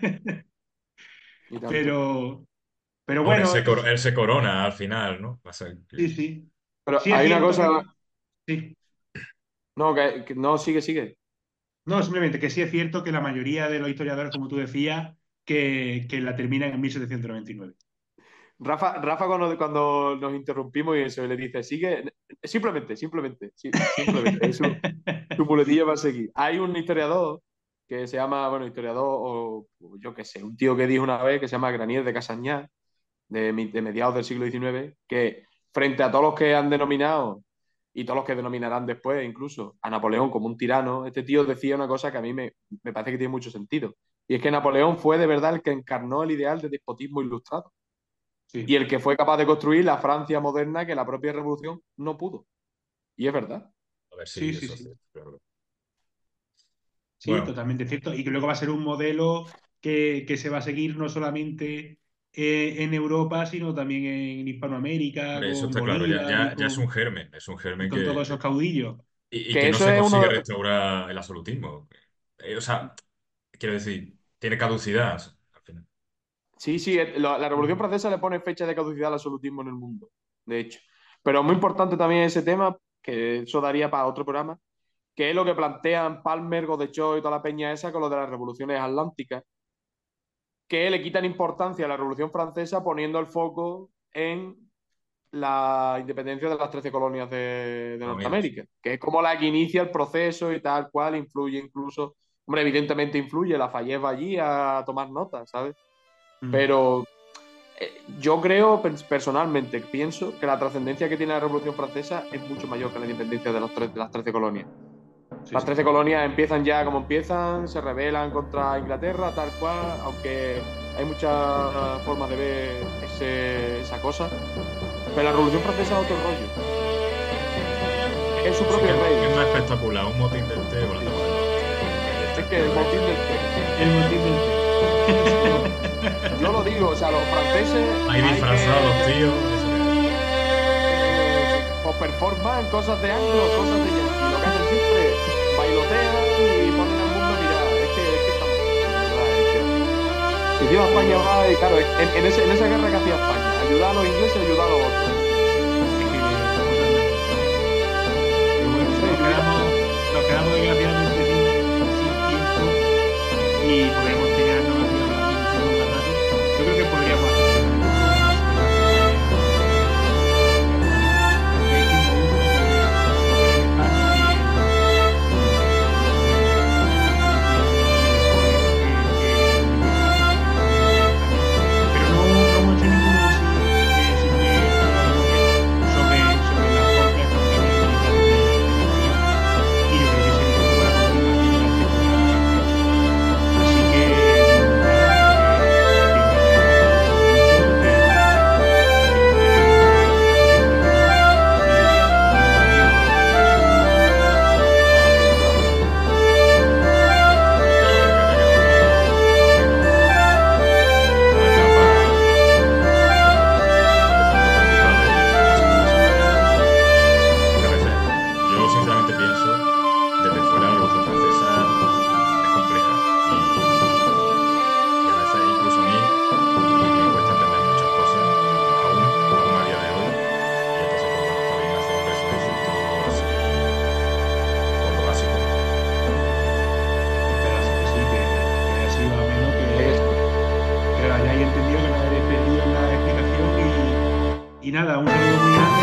y tanto. Pero, pero Bueno, bueno, él se corona al final, ¿no? Va a ser sí, sí. Pero Sí es hay una cierto cosa, que, sí. no, no, sigue, sigue. No, simplemente que sí es cierto que la mayoría de los historiadores, como tú decías, que la terminan en 1799. Rafa cuando nos interrumpimos y se le dice, sigue, simplemente, sí, simplemente, es su muletilla para seguir. Hay un historiador que se llama, bueno, historiador, o yo qué sé, un tío que dijo una vez que se llama Granier de Casañá, de mediados del siglo XIX, que frente a todos los que han denominado y todos los que denominarán después, incluso a Napoleón como un tirano, este tío decía una cosa que a mí me parece que tiene mucho sentido. Y es que Napoleón fue de verdad el que encarnó el ideal de despotismo ilustrado y Sí, el que fue capaz de construir la Francia moderna que la propia revolución no pudo. Y es verdad. a ver sí, si sí, eso es sí. cierto, claro. Sí, Bueno, totalmente cierto. Y que luego va a ser un modelo que se va a seguir no solamente en Europa, sino también en Hispanoamérica, hombre, eso con está claro, ya, Bolívar ya, ya es un y germen con todos que esos caudillos. Y Que que no eso se es uno consigue de... restaurar el absolutismo. O sea, quiero decir, tiene caducidad al final. Sí, sí, la Revolución Francesa le pone fecha de caducidad al absolutismo en el mundo, de hecho. Pero muy importante también ese tema, que eso daría para otro programa, que es lo que plantean Palmer, Godechó y toda la peña esa con lo de las revoluciones atlánticas, que le quitan importancia a la Revolución Francesa poniendo el foco en la independencia de las 13 colonias de Estados Unidos. Norteamérica, que es como la que inicia el proceso y tal cual, influye incluso, hombre, evidentemente influye, Lafayette va allí a tomar notas, ¿sabes? Mm. Pero yo creo, personalmente, pienso que la trascendencia que tiene la Revolución Francesa es mucho mayor que la independencia de las 13 colonias. Sí, Las sí. 13 colonias empiezan ya como empiezan, se rebelan contra Inglaterra, tal cual, aunque hay muchas formas de ver esa cosa. Pero la Revolución Francesa es otro rollo. Es su Sí propio que es rey. más espectacular un motín del té o la toma del norte. Es que el motín del té. El motín del Yo lo digo, o sea, los franceses Ahí hay disfrazados los que tíos, eso o performan cosas de anglo, cosas de yankee. Lo que hacen siempre es bailotean y ponen al mundo a mirar. Es que estamos de verdad, es que... Y encima España va, y claro, en esa guerra que hacía España, ayudar a los ingleses, ayudar a los otros. Es que pero bueno, No sé, tú dirás. nos quedamos desgraciadamente sin tiempo y podríamos tirarnos aquí hablando muchísimo más rato. Yo creo que podríamos hacer un programa sobre la porque hay que un poco sobre España pero no hemos hecho ninguno en sí, sino que sobre las compras militares de Napoleón. Y yo creo que sería una buena continuación de este programa. Así que, nada, que creo que ha quedado claro más o menos la etapa de Santo Principal y cómo se pudo superar. Porque a veces, yo sinceramente pienso, desde fuera la Revolución Francesa es compleja y a veces incluso a mí me cuesta entender muchas cosas, aún a día de hoy. Y entonces, pues bueno, está bien hacer un resumencito así por lo básico. Pero así que sí, que ha sido ameno, que lo hayáis entendido, que no hayáis perdido en la explicación y nada, un saludo muy grande.